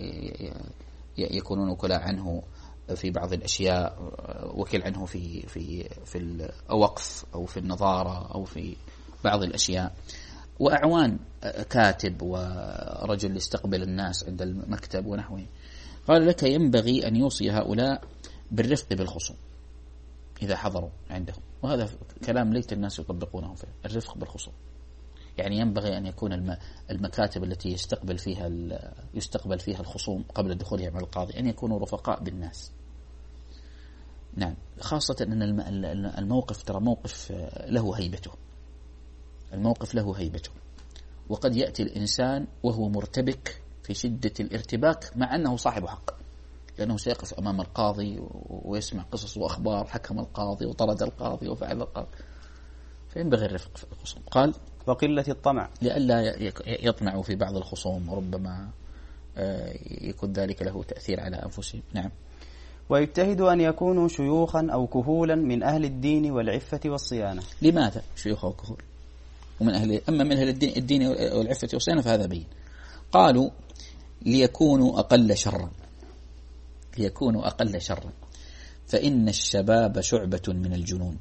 يكونون وكلاء عنه في بعض الأشياء، وكل عنه في في في الوقف أو في النظارة أو في بعض الأشياء، وأعوان كاتب ورجل يستقبل الناس عند المكتب ونحوه. قال لك ينبغي أن يوصي هؤلاء بالرفق بالخصوم إذا حضروا عنده، وهذا كلام ليت الناس يطبقونه فيه، الرفق بالخصوم. يعني ينبغي أن يكون المكاتب التي يستقبل فيها يستقبل فيها الخصوم قبل دخولهم على القاضي أن يكونوا رفقاء بالناس. نعم. خاصة أن الموقف ترى موقف له هيبته، الموقف له هيبته، وقد يأتي الإنسان وهو مرتبك في شدة الارتباك مع أنه صاحب حق، لأنه سيقف أمام القاضي ويسمع قصص وأخبار حكم القاضي وطرد القاضي وفعل القاضي، فينبغي الرفق في الخصوم. قال وقلة الطمع لئلا يطمعوا في بعض الخصوم وربما يكون ذلك له تأثير على أنفسهم. نعم. ويجتهد أن يكونوا شيوخا أو كهولا من أهل الدين والعفة والصيانة. لماذا شيوخ أو كهول ومن أهل أما من أهل الدين, الدين والعفة والصيانة فهذا بين. قالوا ليكونوا أقل شرا، ليكونوا أقل شرا فإن الشباب شعبة من الجنون،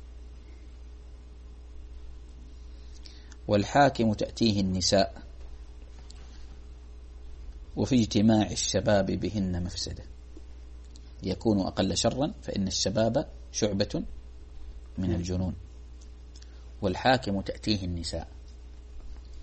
والحاكم تأتيه النساء، وفي اجتماع الشباب بهن مفسدة. يكون أقل شرا فإن الشباب شعبة من الجنون، والحاكم تأتيه النساء.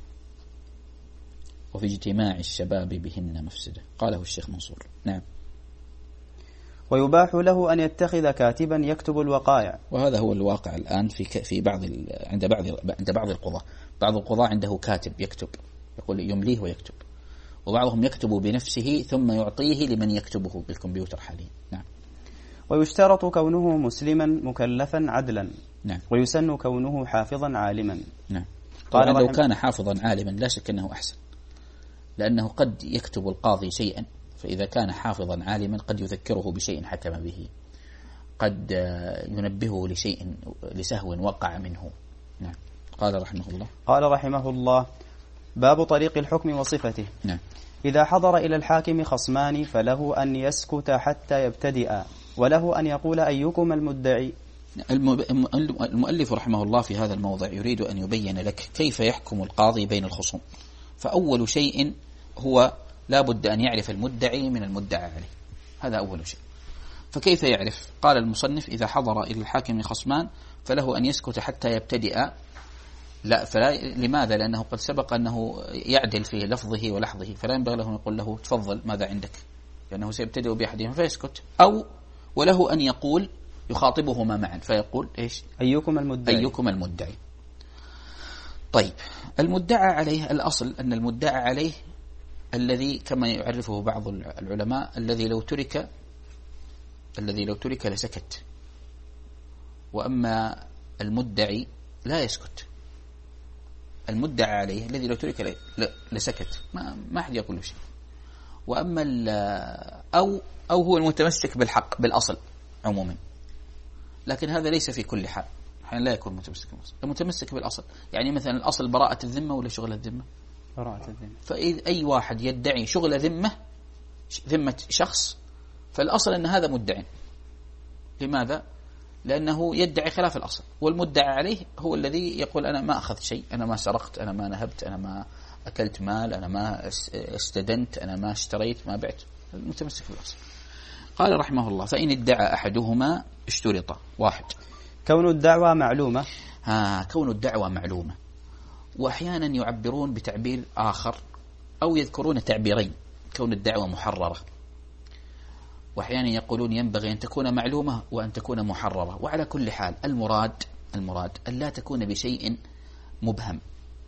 وفي اجتماع الشباب بهن مفسدة. قاله الشيخ منصور. نعم. ويباح له أن يتخذ كاتبا يكتب الوقائع، وهذا هو الواقع الآن في في بعض عند بعض عند بعض القضاة. بعض القضاة عنده كاتب يكتب، يقول يمليه ويكتب، وبعضهم يكتب بنفسه ثم يعطيه لمن يكتبه بالكمبيوتر حاليا. نعم. ويشترط كونه مسلما مكلفا عدلا. نعم. ويسن كونه حافظا عالما. نعم. طبعا لو كان حافظا عالما لا شك أنه أحسن، لأنه قد يكتب القاضي شيئا، فإذا كان حافظا عالما قد يذكره بشيء حكم به، قد ينبهه لشيء لسهو وقع منه. نعم. قال رحمه الله قال رحمه الله باب طريق الحكم وصفته. نعم. إذا حضر إلى الحاكم خصمان فله أن يسكت حتى يبتدئ، وله أن يقول أيكم المدعي. المؤلف رحمه الله في هذا الموضع يريد أن يبين لك كيف يحكم القاضي بين الخصوم. فأول شيء هو لا بد أن يعرف المدعي من المدعى عليه، هذا أول شيء. فكيف يعرف؟ قال المصنف إذا حضر إلى الحاكم خصمان فله أن يسكت حتى يبتدئ. لا فلا لماذا؟ لأنه قد سبق أنه يعدل في لفظه ولحظه، فلا ينبغي له أن يقول له تفضل ماذا عندك، لأنه سيبتدئ بأحدهم فيسكت. أو وله أن يقول يخاطبهما معا فيقول إيش؟ أيكم المدعي. أيكم المدعي. طيب المدعى عليه الأصل أن المدعى عليه الذي كما يعرفه بعض العلماء الذي لو ترك الذي لو ترك لسكت، وأما المدعي لا يسكت. المدعى عليه الذي لو ترك لسكت ما ما أحد يقول له شيء. وأما أو أو هو المتمسك بالحق بالأصل عموما، لكن هذا ليس في كل حال، أحيانا لا يكون متمسك بالأصل. المتمسك بالأصل يعني مثلا الأصل براءة الذمة ولا شغل الذمة؟ براءة الذمة. فإذا أي واحد يدعي شغل ذمة ذمة شخص فالأصل أن هذا مدعي. لماذا؟ لأنه يدعي خلاف الأصل، والمدعى عليه هو الذي يقول أنا ما أخذت شيء، أنا ما سرقت، أنا ما نهبت، أنا ما أكلت مال، أنا ما استدنت، أنا ما اشتريت، ما بعت. المتمسك بالأصل. قال رحمه الله فإن ادعى أحدهما اشترط. واحد كون الدعوة معلومة. ها كون الدعوة معلومة. وأحيانا يعبرون بتعبير آخر أو يذكرون تعبيرين، كون الدعوة محررة، وأحيانا يقولون ينبغي أن تكون معلومة وأن تكون محررة. وعلى كل حال المراد المراد أن لا تكون بشيء مبهم.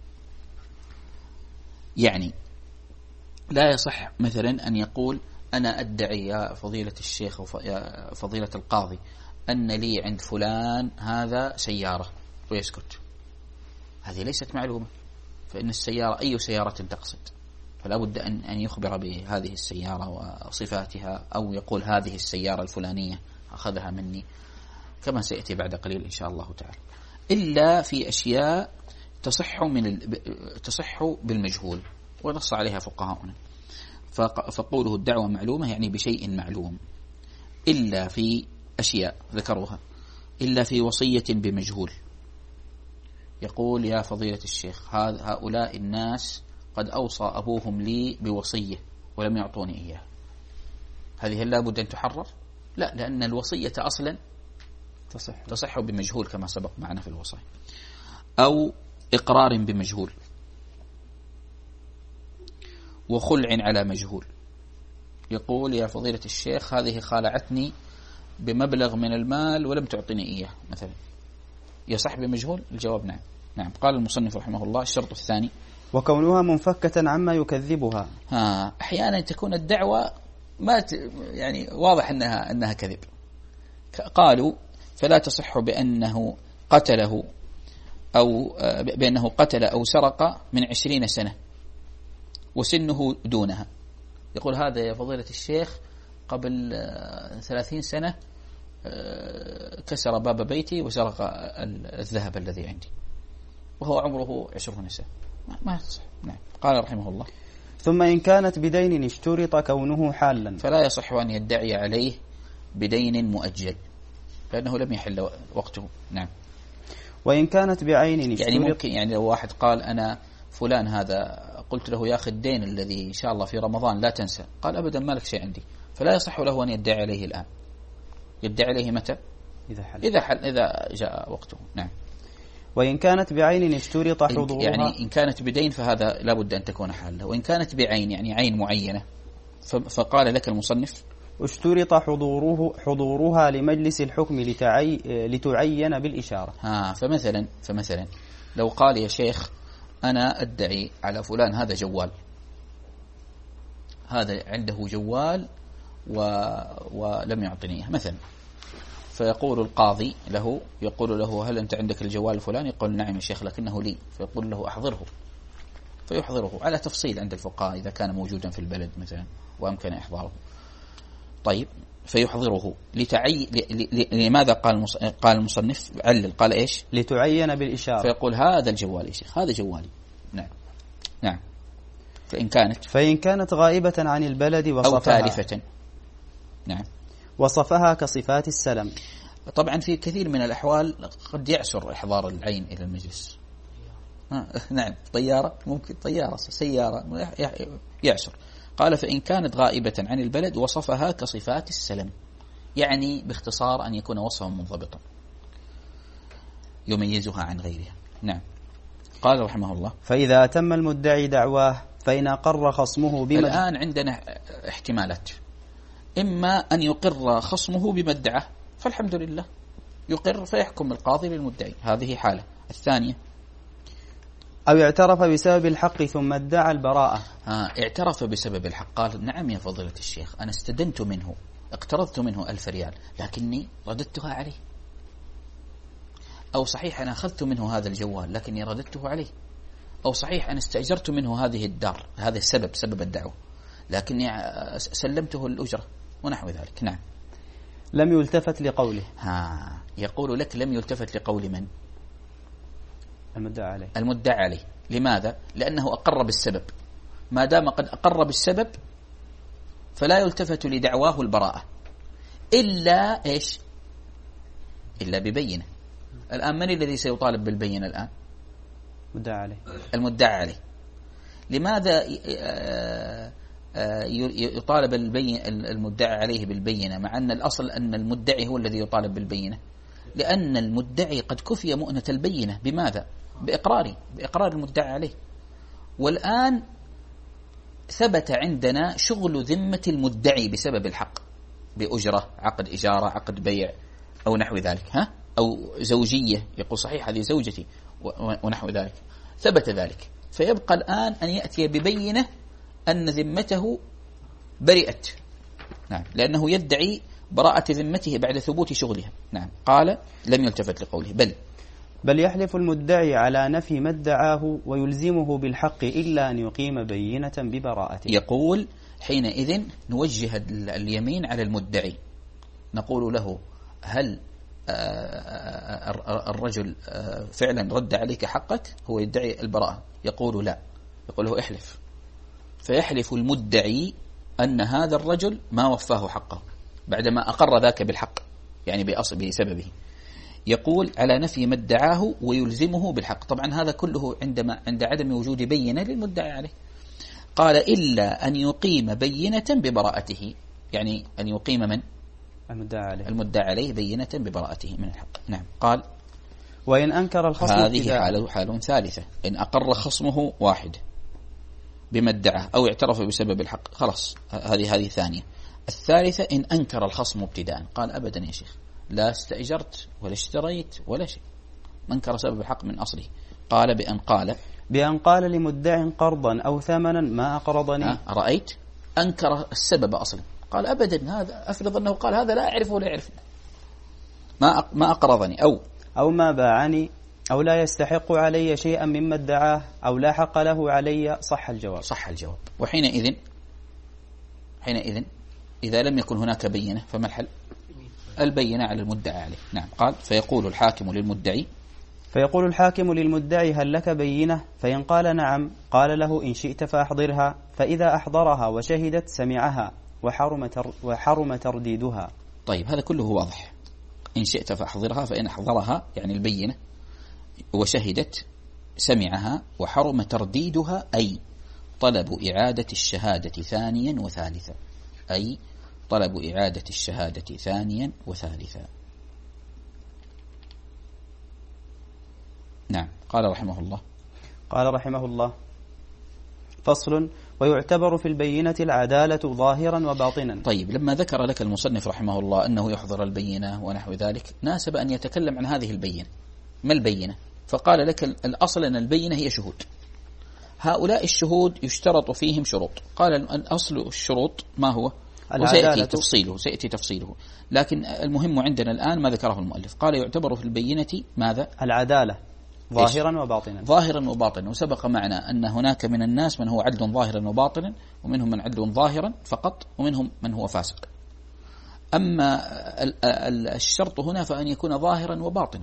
يعني لا يصح مثلا أن يقول أنا أدعي يا فضيلة الشيخ ويا فضيلة القاضي أن لي عند فلان هذا سيارة ويسكت، هذه ليست معلومة. فإن السيارة أي سيارة تقصد، فلا بد أن أن يخبر بهذه السيارة وصفاتها، أو يقول هذه السيارة الفلانية أخذها مني، كما سيأتي بعد قليل إن شاء الله تعالى. إلا في أشياء تصح من تصح بالمجهول ونص عليها فقهاؤنا. فقوله الدعوة معلومة يعني بشيء معلوم، إلا في أشياء ذكروها، إلا في وصية بمجهول. يقول يا فضيلة الشيخ هؤلاء الناس قد أوصى أبوهم لي بوصية ولم يعطوني إياه، هذه لا بد أن تحرر؟ لا، لأن الوصية أصلا تصح تصح بمجهول كما سبق معنا في الوصايا. أو إقرار بمجهول، وخلع على مجهول. يقول يا فضيلة الشيخ هذه خالعتني بمبلغ من المال ولم تعطني إياه مثلا، يصح بمجهول؟ الجواب نعم. نعم. قال المصنف رحمه الله الشرط الثاني وكونها منفكة عما يكذبها. ها أحيانا تكون الدعوة ما ت... يعني واضح أنها أنها كذب. قالوا فلا تصح بأنه قتله أو بأنه قتل أو سرق من عشرين سنة وسنه دونها. يقول هذا يا فضيلة الشيخ قبل ثلاثين سنة كسر باب بيتي وسرق الذهب الذي عندي وهو عمره عشرون سنة، ما يصح. نعم. قال رحمه الله ثم إن كانت بدين اشترط كونه حالا، فلا يصح أن يدعي عليه بدين مؤجل لأنه لم يحل وقته. نعم. وإن كانت بعين اشترط، يعني ممكن يعني لو واحد قال أنا فلان هذا قلت له يا أخي الدين الذي إن شاء الله في رمضان لا تنسى، قال أبدا ما لك شيء عندي، فلا يصح له أن يدعي عليه الآن. يدعي عليه متى؟ إذا حل. إذا حل إذا جاء وقته. نعم. وإن كانت بعين اشترط حضورها، يعني إن كانت بدين فهذا لا بد أن تكون حالة، وإن كانت بعين يعني عين معينة فقال لك المصنف اشترط حضوره حضورها لمجلس الحكم لتعي لتعين بالإشارة. ها فمثلا فمثلا لو قال يا شيخ أنا أدعي على فلان هذا جوال، هذا عنده جوال و... ولم يعطنيه مثلا، فيقول القاضي له يقول له هل أنت عندك الجوال الفلاني؟ يقول نعم يا شيخ لكنه لي، فيقول له أحضره، فيحضره على تفصيل عند الفقهاء إذا كان موجودا في البلد مثلا وأمكن إحضاره. طيب فيحضره لتعي ل... ل... لماذا قال المص... قال المصنف علل قال إيش؟ لتعين بالإشارة. فيقول هذا الجوال يا شيخ هذا جوالي. نعم نعم. فإن كانت فإن كانت غائبة عن البلد وصفها أو تالفة نعم وصفها كصفات السلم. طبعا في كثير من الأحوال قد يعسر إحضار العين إلى المجلس. نعم طيارة ممكن طيارة سيارة يعسر. قال فإن كانت غائبة عن البلد وصفها كصفات السلم، يعني باختصار أن يكون وصفا منضبطا يميزها عن غيرها. نعم. قال رحمه الله فإذا أتم المدعي دعواه فإن أقر خصمه بما. الآن عندنا احتمالات، إما أن يقر خصمه بما ادعاه فالحمد لله يقر فيحكم القاضي للمدعي، هذه حالة. الثانية أو اعترف بسبب الحق ثم ادعى البراءة. ها اعترف بسبب الحق قال نعم يا فضيلة الشيخ أنا استدنت منه اقترضت منه ألف ريال لكني رددتها عليه، أو صحيح أنا أخذت منه هذا الجوال لكني رددته عليه، أو صحيح أنا استأجرت منه هذه الدار، هذا السبب سبب الدعوة لكني سلمته الأجرة ونحو ذلك. نعم. لم يلتفت لقوله. ها يقول لك لم يلتفت لقول من؟ المدعى عليه. المدعى عليه. لماذا؟ لأنه أقر بالسبب، ما دام قد أقر بالسبب فلا يلتفت لدعواه البراءة إلا إيش؟ إلا ببينة. الآن من الذي سيطالب بالبينة الآن؟ مدعى عليه. المدعى عليه. لماذا يطالب المدعى عليه بالبينة مع أن الأصل أن المدعي هو الذي يطالب بالبينة؟ لأن المدعي قد كفي مؤنة البينة. بماذا؟ بإقراري بإقرار المدعى عليه. والآن ثبت عندنا شغل ذمة المدعي بسبب الحق بأجرة، عقد إجارة، عقد بيع أو نحو ذلك، ها؟ أو زوجية يقول صحيح هذه زوجتي ونحو ذلك، ثبت ذلك. فيبقى الآن أن يأتي ببينة أن ذمته برئت. نعم. لأنه يدعي براءة ذمته بعد ثبوت شغلها. نعم. قال لم يلتفت لقوله بل بل يحلف المدعي على نفي ما ادعاه ويلزمه بالحق إلا أن يقيم بينة ببراءته. يقول حينئذ نوجه اليمين على المدعي، نقول له هل الرجل فعلا رد عليك حقك؟ هو يدعي البراءة، يقول لا، يقول له احلف، فيحلف المدعي أن هذا الرجل ما وفاه حقه بعدما أقر ذاك بالحق يعني بأصل بسببه. يقول على نفي ما ادعاه ويلزمه بالحق. طبعا هذا كله عندما عند عدم وجود بينة للمدعي عليه. قال إلا أن يقيم بينة ببراءته، يعني أن يقيم من؟ المدعى عليه. المدعى عليه بينة ببراءته من الحق. نعم. قال وإن أنكر الخصم هذه حال حال ثالثة، إن أقر خصمه واحد بما ادعاه أو اعترف بسبب الحق خلاص هذه هذه ثانية. الثالثة إن أنكر الخصم ابتداء، قال أبدا يا شيخ لا استأجرت ولا اشتريت ولا شيء، منكر سبب الحق من أصله. قال بأن قال بأن قال لمدع قرضا أو ثمنا ما أقرضني. أه رأيت أنكر السبب أصلا، قال أبدا هذا أفرض أنه قال هذا لا أعرف ولا يعرف ما ما أقرضني أو أو ما باعني أو لا يستحق علي شيئا مما ادعاه أو لا حق له علي، صح الجواب. صح الجواب. وحينئذ حينئذ إذا لم يكن هناك بينة فما الحل؟ البينة على المدعى عليه. نعم. قال فيقول الحاكم للمدعي فيقول الحاكم للمدعي هل لك بينة؟ فإن قال نعم قال له إن شئت فأحضرها، فإذا أحضرها وشهدت سمعها وحرم, تر وحرم ترديدها. طيب هذا كله واضح. إن شئت فأحضرها، فإن أحضرها يعني البينة وشهدت سمعها وحرم ترديدها، أي طلب إعادة الشهادة ثانيا وثالثا، أي طلب إعادة الشهادة ثانيا وثالثا. نعم. قال رحمه الله قال رحمه الله فصل: ويعتبر في البينة العدالة ظاهرا وباطنا. طيب، لما ذكر لك المصنف رحمه الله أنه يحضر البينة ونحو ذلك، ناسب أن يتكلم عن هذه البينة. ما البينة؟ فقال لك الأصل أن البينة هي شهود. هؤلاء الشهود يشترط فيهم شروط. قال الأصل الشروط ما هو؟ وسيأتي تفصيله سيأتي تفصيله لكن المهم عندنا الآن ما ذكره المؤلف. قال يعتبر في البينة ماذا؟ العدالة ظاهرا وباطنا. ظاهرا وباطنا. وسبق معنا أن هناك من الناس من هو عدل ظاهرا وباطنا، ومنهم من عدل ظاهرا فقط، ومنهم من هو فاسق. أما الشرط هنا فأن يكون ظاهرا وباطنا،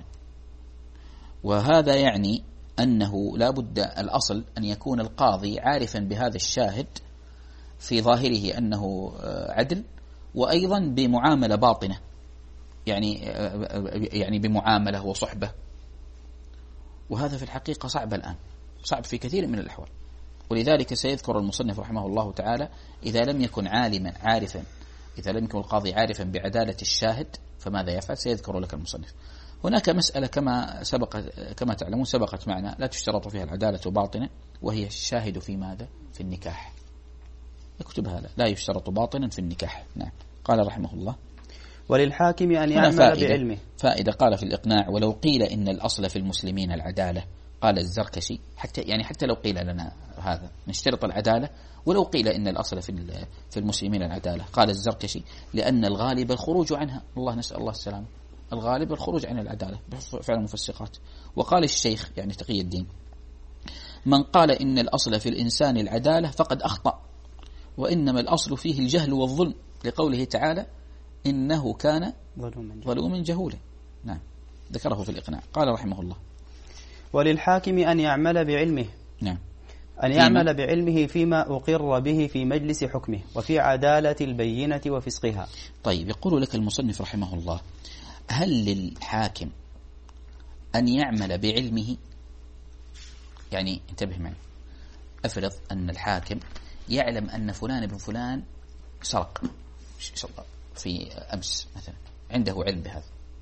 وهذا يعني أنه لا بد الأصل أن يكون القاضي عارفا بهذا الشاهد في ظاهره أنه عدل، وأيضا بمعاملة باطنة، يعني يعني بمعاملة وصحبة. وهذا في الحقيقة صعب الآن، صعب في كثير من الأحوال. ولذلك سيذكر المصنف رحمه الله تعالى إذا لم يكن عالما عارفا إذا لم يكن القاضي عارفا بعدالة الشاهد فماذا يفعل؟ سيذكر لك المصنف. هناك مسألة كما سبق كما تعلمون سبقت معنا لا تشترط فيها العدالة باطنة، وهي الشاهد في ماذا؟ في النكاح. اكتب هذا: لا يشترط باطنا في النكاح. نعم. قال رحمه الله: وللحاكم أن يعمل فائدة بعلمه. فائدة. قال في الإقناع: ولو قيل إن الأصل في المسلمين العدالة. قال الزركشي حتى يعني حتى لو قيل لنا هذا نشترط العدالة، ولو قيل إن الأصل في في المسلمين العدالة. قال الزركشي: لأن الغالب الخروج عنها. الله نسأل الله السلامة. الغالب الخروج عن العدالة بفعل المفسقات. وقال الشيخ يعني تقي الدين: من قال إن الأصل في الإنسان العدالة فقد أخطأ، وإنما الأصل فيه الجهل والظلم، لقوله تعالى: إنه كان ظلوما جهولا. نعم. ذكره في الإقناع. قال رحمه الله: وللحاكم أن يعمل بعلمه. نعم. أن يعمل بعلمه فيما أقر به في مجلس حكمه، وفي عدالة البينة وفسقها. طيب، يقول لك المصنف رحمه الله: هل للحاكم أن يعمل بعلمه؟ يعني انتبه معي، أفرض أن الحاكم يعلم أن فلان بن فلان سرق في أمس مثلا، عنده علم بهذا،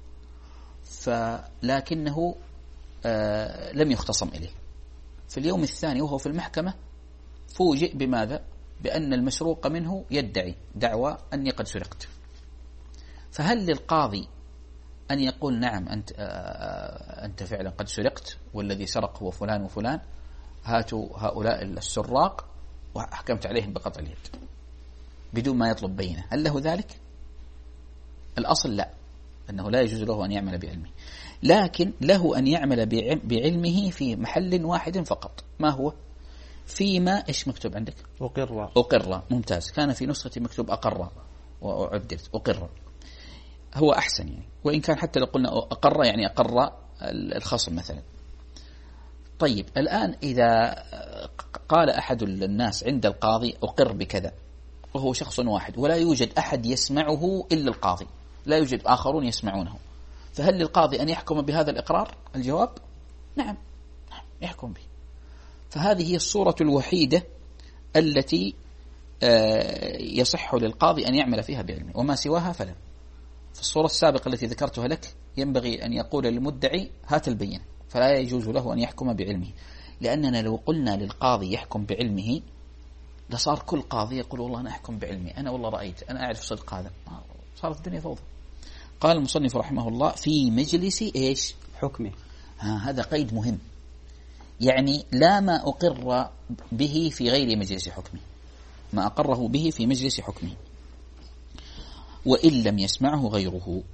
فلكنه آه لم يختصم إليه. في اليوم الثاني وهو في المحكمة فوجئ بماذا؟ بأن المسروق منه يدعي دعوى أني قد سرقت. فهل للقاضي أن يقول: نعم أنت, آه أنت فعلا قد سرقت، والذي سرق هو فلان وفلان، هاتوا هؤلاء السراق وحكمت عليهم بقطع اليد، بدون ما يطلب بينة؟ هل له ذلك؟ الأصل لا، أنه لا يجوز له أن يعمل بعلمه، لكن له أن يعمل بعلمه في محل واحد فقط. ما هو؟ فيما إيش مكتوب عندك؟ أقر. أقر. ممتاز. كان في نسخة مكتوب أقر وعدلت أقر، هو أحسن يعني، وإن كان حتى لو قلنا أقر يعني أقر الخصم مثلا. طيب، الآن إذا قال أحد الناس عند القاضي أقر بكذا، وهو شخص واحد ولا يوجد أحد يسمعه إلا القاضي، لا يوجد آخرون يسمعونه، فهل للقاضي أن يحكم بهذا الإقرار؟ الجواب: نعم، يحكم به. فهذه هي الصورة الوحيدة التي يصح للقاضي أن يعمل فيها بعلمه، وما سواها فلا. في الصورة السابقة التي ذكرتها لك ينبغي أن يقول للمدعي: هات البينة، فلا يجوز له أن يحكم بعلمه، لأننا لو قلنا للقاضي يحكم بعلمه لصار كل قاضي يقول: والله أنا أحكم بعلمي، أنا والله رأيت، أنا أعرف صدق هذا، صارت الدنيا فوضى. قال المصنف رحمه الله: في مجلس إيش؟ حكمه. ها، هذا قيد مهم، يعني لا ما أقر به في غير مجلس حكمه، ما أقره به في مجلس حكمه، وإن لم يسمعه غيره.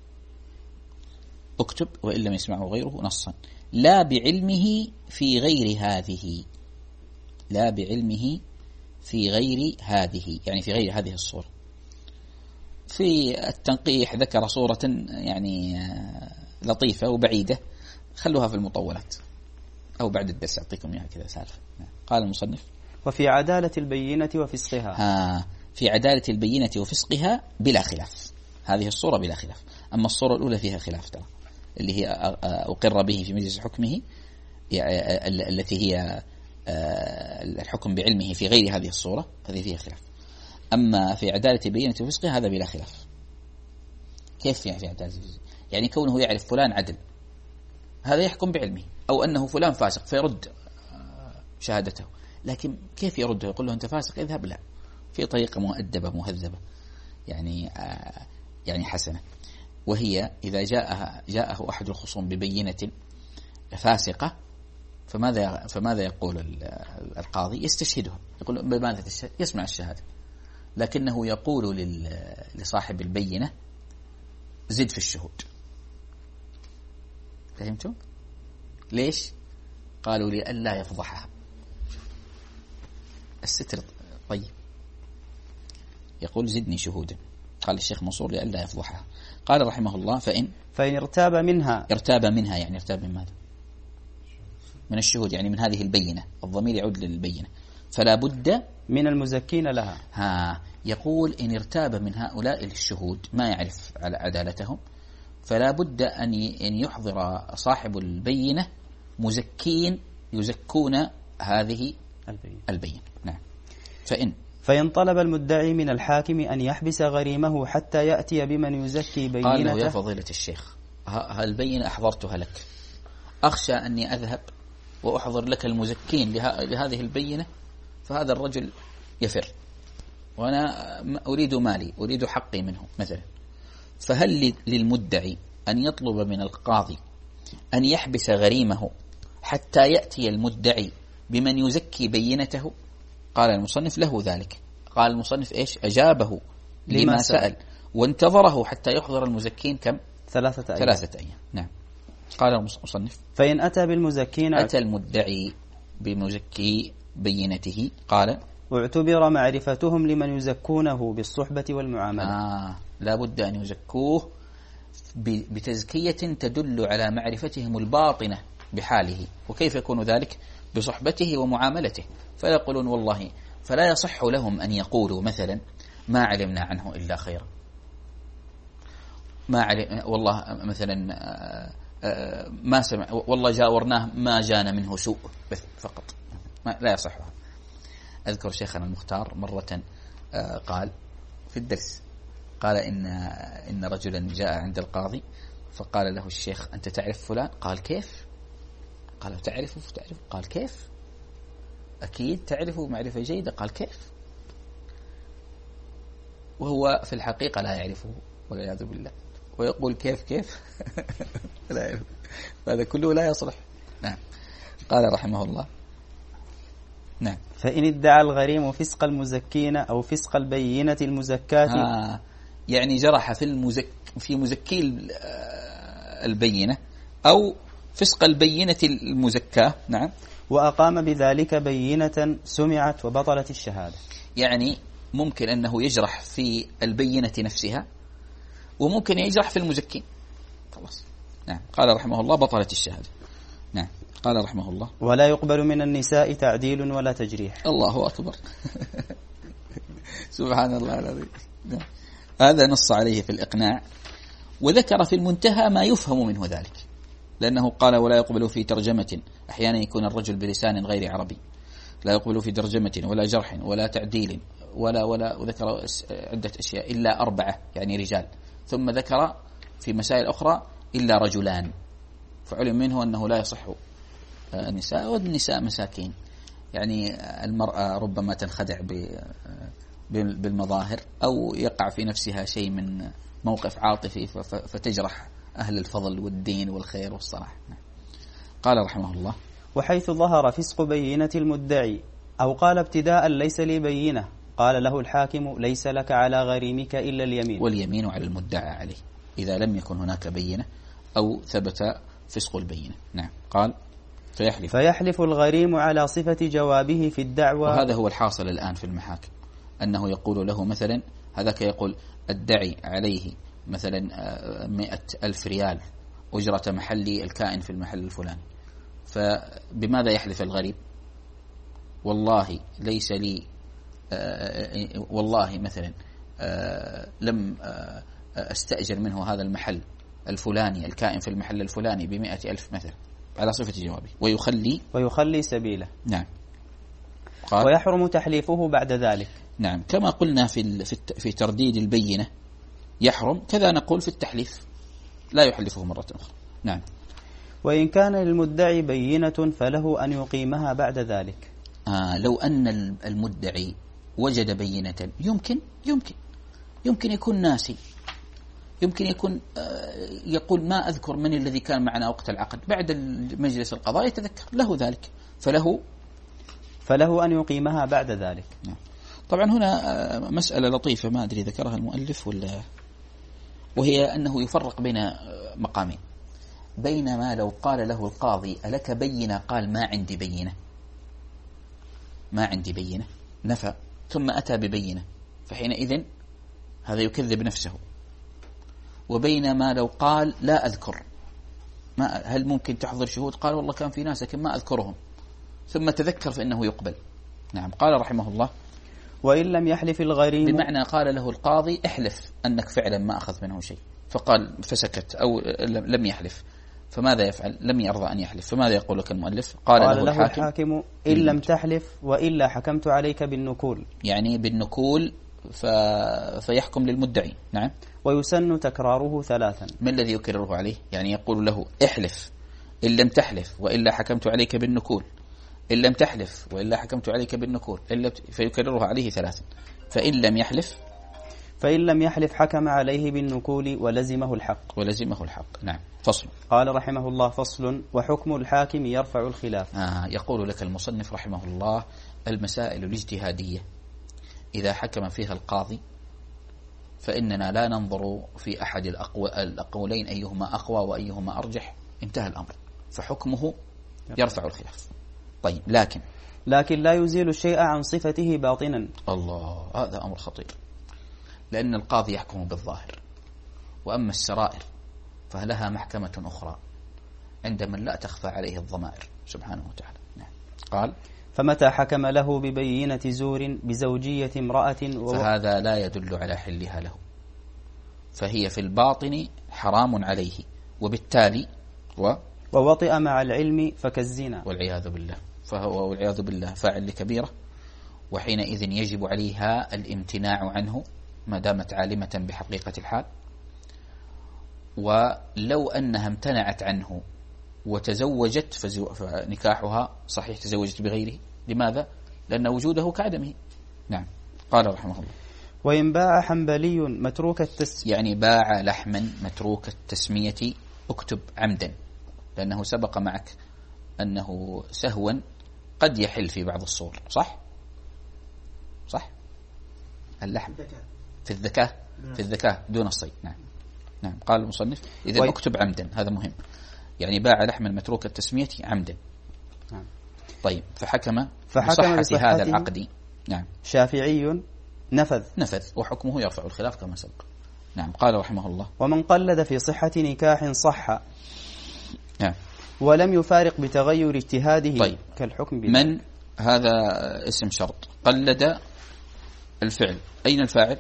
اكتب: وإن لم يسمعه غيره نصا، لا بعلمه في غير هذه، لا بعلمه في غير هذه، يعني في غير هذه الصورة. في التنقيح ذكر صورة يعني لطيفة وبعيدة، خلوها في المطولات أو بعد الدرس أعطيكم إياها كذا سالفة. قال المصنف: وفي عدالة البينة وفسقها. ها، في عدالة البينة وفسقها بلا خلاف، هذه الصورة بلا خلاف. أما الصورة الأولى فيها خلاف ترى، اللي هي أقر به في مجلس حكمه، التي هي الحكم بعلمه في غير هذه الصورة، هذه فيها خلاف. أما في عدالة البينة وفسقها هذا بلا خلاف. كيف يعني في عدالة؟ يعني كونه يعرف فلان عدل هذا يحكم بعلمه، أو أنه فلان فاسق فيرد شهادته. لكن كيف يرده؟ يقول له أنت فاسق اذهب؟ لا، في طريقة مؤدبة مهذبة يعني يعني حسنة، وهي إذا جاءه جاءه أحد الخصوم ببينة فاسقة فماذا فماذا يقول القاضي؟ يستشهده، يقول بماذا تشهد؟ يسمع الشهادة، لكنه يقول لصاحب البينة زد في الشهود. فهمتم؟ ليش؟ قالوا لئلا يفضحها. الستر طيب، يقول زدني شهودا. قال الشيخ منصور لئلا يفضحها. قال رحمه الله فإن فإن ارتاب منها ارتاب منها يعني ارتاب من ماذا؟ من الشهود، يعني من هذه البينة، الضمير يعود للبينة، فلا بد من المزكين لها. ها يقول إن ارتاب من هؤلاء الشهود ما يعرف على عدالتهم، فلا بد أن أن يحضر صاحب البينة مزكين يزكون هذه البينة. البينة. نعم. فإن فإن طلب المدعي من الحاكم أن يحبس غريمه حتى يأتي بمن يزكي بينته، قال له يا فضيلة الشيخ هالبينة أحضرتها لك، أخشى أني أذهب وأحضر لك المزكين لهذه البينة فهذا الرجل يفر، وأنا أريد مالي، أريد حقي منه مثلا. فهل للمدعي أن يطلب من القاضي أن يحبس غريمه حتى يأتي المدعي بمن يزكي بينته؟ قال المصنف له ذلك. قال المصنف إيش؟ أجابه لما سأل وانتظره حتى يحضر المزكين كم؟ ثلاثة أيام. ثلاثة أيام. نعم. قال المصنف فإن أتى بالمزكين أتى المدعي بمزكي بينته قال واعتبر معرفتهم لمن يزكونه بالصحبة والمعاملة. آه لا بد أن يزكوه بتزكية تدل على معرفتهم الباطنة بحاله. وكيف يكون ذلك؟ بصحبته ومعاملته. فلا يقولون والله، فلا يصح لهم أن يقولوا مثلا ما علمنا عنه إلا خيرا، ما علم والله مثلا ما سمع والله جاورناه ما جانا منه سوء فقط، ما لا يصح. أذكر شيخنا المختار مرة قال في الدرس، قال إن إن رجلا جاء عند القاضي فقال له الشيخ أنت تعرف فلان؟ قال كيف؟ قال تعرفه تعرف؟ قال كيف؟ أكيد تعرفه معرفة جيدة. قال كيف؟ وهو في الحقيقة لا يعرفه والعياذ بالله، ويقول كيف كيف لا يعرف. هذا كله لا يصلح. نعم. قال رحمه الله نعم فإن ادعى الغريم فسق المزكين أو فسق البينة المزكاة، آه يعني جرح في المزك في مزكي البينة أو فسق البينة المزكاة. نعم. وأقام بذلك بينة سمعت وبطلت الشهادة. يعني ممكن أنه يجرح في البينة نفسها وممكن يجرح في المزكين. خلاص. نعم. قال رحمه الله بطلت الشهادة. نعم. قال رحمه الله ولا يقبل من النساء تعديل ولا تجريح. الله أكبر. سبحان الله العظيم. هذا نص عليه في الإقناع، وذكر في المنتهى ما يفهم منه ذلك، لأنه قال ولا يقبل في ترجمة، أحيانا يكون الرجل بلسان غير عربي، لا يقبل في ترجمة ولا جرح ولا تعديل ولا ولا وذكر عدة أشياء إلا أربعة يعني رجال، ثم ذكر في مسائل أخرى إلا رجلان، فعلم منه أنه لا يصح النساء. والنساء مساكين، يعني المرأة ربما تنخدع بالمظاهر أو يقع في نفسها شيء من موقف عاطفي فتجرح أهل الفضل والدين والخير والصلاح. قال رحمه الله وحيث ظهر فسق بينة المدعي أو قال ابتداء ليس لي بينة، قال له الحاكم ليس لك على غريمك إلا اليمين، واليمين على المدعى عليه إذا لم يكن هناك بينة أو ثبت فسق البينة. نعم. قال فيحلف فيحلف الغريم على صفة جوابه في الدعوى. وهذا هو الحاصل الآن في المحاكم، أنه يقول له مثلا هذاك يقول الدعي عليه مثلا مئة ألف ريال أجرة محلي الكائن في المحل الفلاني، فبماذا يحلف الغريب؟ والله ليس لي والله مثلا لم أستأجر منه هذا المحل الفلاني الكائن في المحل الفلاني بمئة ألف مثلا على صفة جوابه، ويخلي ويخلي سبيله. نعم. قال ويحرم تحليفه بعد ذلك. نعم. كما قلنا في في ترديد البينة يحرم، كذا نقول في التحليف لا يحلفه مرة أخرى. نعم. وإن كان للمدعي بينة فله أن يقيمها بعد ذلك. آه لو أن المدعي وجد بينة يمكن يمكن يمكن يكون ناسي، يمكن يكون يقول ما أذكر من الذي كان معنا وقت العقد، بعد مجلس القضاء يتذكر، له ذلك، فله فله أن يقيمها بعد ذلك. طبعا هنا مسألة لطيفة ما أدري ذكرها المؤلف ولا، وهي أنه يفرق بين مقامين، بينما لو قال له القاضي ألك بينة قال ما عندي بينة، ما عندي بينة نفى، ثم أتى ببينة، فحينئذ هذا يكذب نفسه. وبينما لو قال لا أذكر، ما هل ممكن تحضر شهود؟ قال والله كان في ناس لكن ما أذكرهم، ثم تذكر فإنه يقبل. نعم. قال رحمه الله وإن لم يحلف الغريم، بمعنى قال له القاضي احلف أنك فعلا ما أخذ منه شيء، فقال فسكت أو لم يحلف، فماذا يفعل؟ لم يرضى أن يحلف، فماذا يقول لك المؤلف؟ قال, قال له, له الحاكم, الحاكم إن لم تحلف وإلا حكمت عليك بالنكول، يعني بالنكول ف... فيحكم للمدعي. نعم. ويسن تكراره ثلاثا. ما الذي يكرره عليه؟ يعني يقول له احلف إن لم تحلف وإلا حكمت عليك بالنكول، إن لم تحلف وإلا حكمت عليك بالنكول، إلا فيكرره عليه ثلاثا. فإن لم يحلف فإن لم يحلف حكم عليه بالنكول ولزمه الحق. ولزمه الحق. نعم. فصل. قال رحمه الله فصل وحكم الحاكم يرفع الخلاف. آه يقول لك المصنف رحمه الله المسائل الاجتهادية إذا حكم فيها القاضي فإننا لا ننظر في أحد الأقولين أيهما أقوى وأيهما أرجح، انتهى الأمر، فحكمه يرفع الخلاف. طيب لكن لكن لا يزيل الشيء عن صفته باطنا. الله، هذا أمر خطير، لأن القاضي يحكم بالظاهر، وأما السرائر فلها محكمة أخرى عند من لا تخفى عليه الضمائر سبحانه وتعالى. نعم. قال فمتى حكم له ببينة زور بزوجية امرأة و... فهذا لا يدل على حلها له، فهي في الباطن حرام عليه، وبالتالي و... ووطئ مع العلم فكالزنا والعياذ بالله، فهو والعياذ بالله فاعل لكبيرة، وحينئذ يجب عليها الامتناع عنه ما دامت عالمة بحقيقة الحال. ولو أنها امتنعت عنه وتزوجت فنكاحها صحيح، تزوجت بغيره. لماذا؟ لأن وجوده كعدمه. نعم. قال رحمه الله وإن باع حنبلي متروك التسمية، يعني باع لحما متروك التسمية اكتب عمدا، لأنه سبق معك أنه سهوا قد يحل في بعض الصور، صح؟ صح؟ اللحم في الذكاء في الذكاء دون الصيد. نعم. نعم. قال المصنف إذا اكتب عمدا، هذا مهم، يعني باع لحما متروك التسمية عمدا. نعم. طيب فحكم, فحكم بصحة هذا العقد. نعم. شافعي نفذ نفذ وحكمه يرفع الخلاف كما سبق. نعم. قال رحمه الله ومن قلد في صحة نكاح صح نعم ولم يفارق بتغير اجتهاده. طيب. كالحكم بذلك. من هذا اسم شرط، قلد الفعل، أين الفاعل؟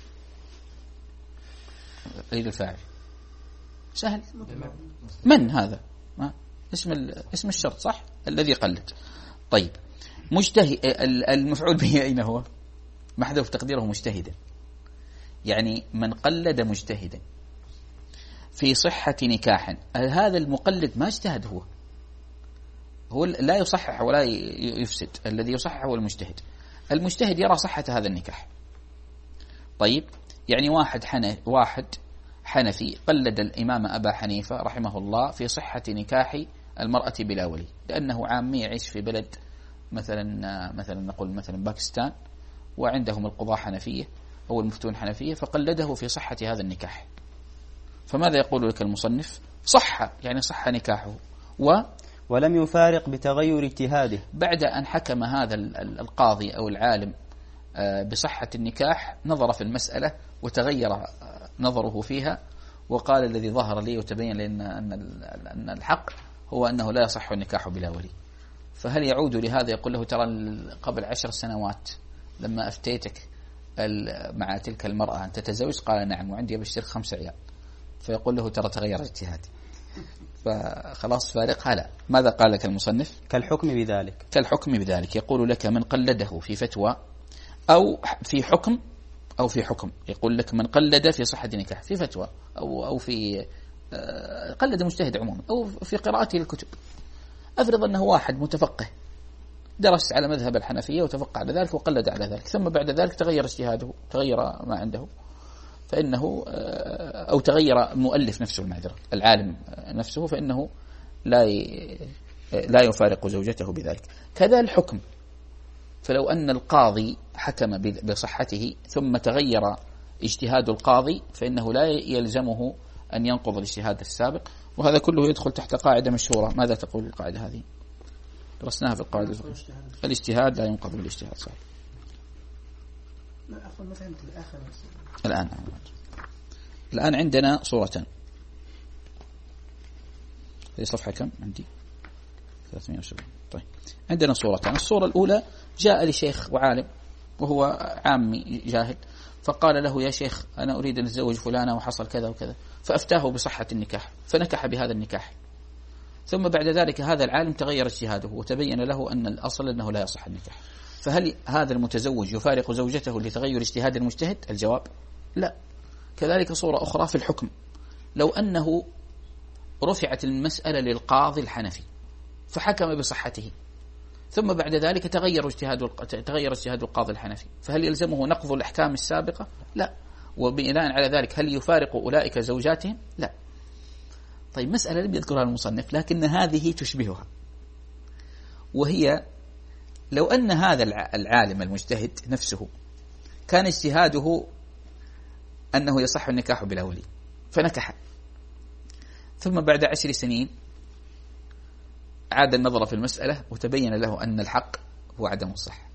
أين الفاعل؟ سهل، من هذا؟ ما اسم اسم الشرط، صح؟ الذي قلد. طيب مجتهد، المفعول به أين هو؟ محذوف تقديره مجتهدا، يعني من قلد مجتهدا في صحة نكاح، هذا المقلد ما اجتهد، هو هو لا يصحح ولا يفسد، الذي يصحح هو المجتهد. المجتهد يرى صحة هذا النكاح. طيب يعني واحد حنف واحد حنفي قلد الإمام أبا حنيفة رحمه الله في صحة نكاح المرأة بلا ولي، لأنه عامي يعيش في بلد مثلا مثلا نقول مثلا باكستان، وعندهم القضاة حنفية أو المفتون حنفية، فقلده في صحة هذا النكاح. فماذا يقول لك المصنف؟ صح، يعني صح نكاحه، و ولم يفارق بتغير اجتهاده. بعد أن حكم هذا القاضي أو العالم بصحة النكاح نظر في المسألة وتغير نظره فيها، وقال الذي ظهر لي وتبين لي أن الحق هو أنه لا يصح النكاح بلا ولي. فهل يعود لهذا يقول له ترى قبل عشر سنوات لما أفتيتك مع تلك المرأة أن تتزوج؟ قال نعم، وعندي بشترك خمسة عيال. فيقول له ترى تغير اجتهادي، فخلاص فارقها. لا. ماذا قال لك المصنف؟ كالحكم بذلك. كالحكم بذلك. يقول لك من قلده في فتوى أو في حكم أو في حكم، يقول لك من قلد في صحة نكاح في فتوى أو أو في قلد المجتهد عموما أو في قراءته للكتب. أفرض أنه واحد متفقه درس على مذهب الحنفية وتفقه على ذلك وقلد على ذلك، ثم بعد ذلك تغير اجتهاده، تغير ما عنده، فإنه أو تغير مؤلف نفسه المعذرة العالم نفسه، فإنه لا لا يفارق زوجته بذلك. كذا الحكم، فلو أن القاضي حكم بصحته ثم تغير اجتهاد القاضي فإنه لا يلزمه أن ينقض الاجتهاد السابق. وهذا كله يدخل تحت قاعدة مشهورة. ماذا تقول القاعدة هذه؟ درسناها في القاعدة الفقهية. الاجتهاد لا ينقض بالاجتهاد. صحيح. الآن الآن عندنا صورتان. هذه صفحة كم عندي؟ ثلاثمائة وسبعين. طيب عندنا صورتان. الصورة الأولى جاء لشيخ وعالم وهو عامي جاهل، فقال له يا شيخ أنا أريد أن أتزوج فلانة وحصل كذا وكذا، فأفتاه بصحة النكاح فنكح بهذا النكاح. ثم بعد ذلك هذا العالم تغير اجتهاده وتبين له أن الأصل أنه لا يصح النكاح، فهل هذا المتزوج يفارق زوجته لتغير اجتهاد المجتهد؟ الجواب لا. كذلك صورة أخرى في الحكم، لو أنه رفعت المسألة للقاضي الحنفي فحكم بصحته ثم بعد ذلك تغير اجتهاد تغير اجتهاد القاضي الحنفي، فهل يلزمه نقض الأحكام السابقة؟ لا. وبناء على ذلك هل يفارق أولئك زوجاتهم؟ لا. طيب مسألة لم يذكرها المصنف لكن هذه تشبهها، وهي لو أن هذا العالم المجتهد نفسه كان اجتهاده أنه يصح النكاح بلا ولي فنكح، ثم بعد عشر سنين عاد النظر في المسألة وتبين له أن الحق هو عدم الصحة،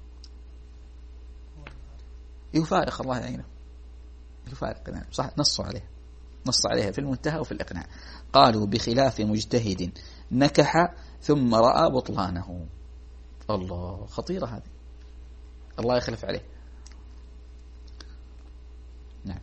يفارق الله يعينه، يفارق. نعم صح، نصوا عليه نص عليها في المنتهى وفي الإقناع. قالوا بخلاف مجتهد نكح ثم رأى بطلانه. الله، خطيرة هذه، الله يخلف عليه. نعم.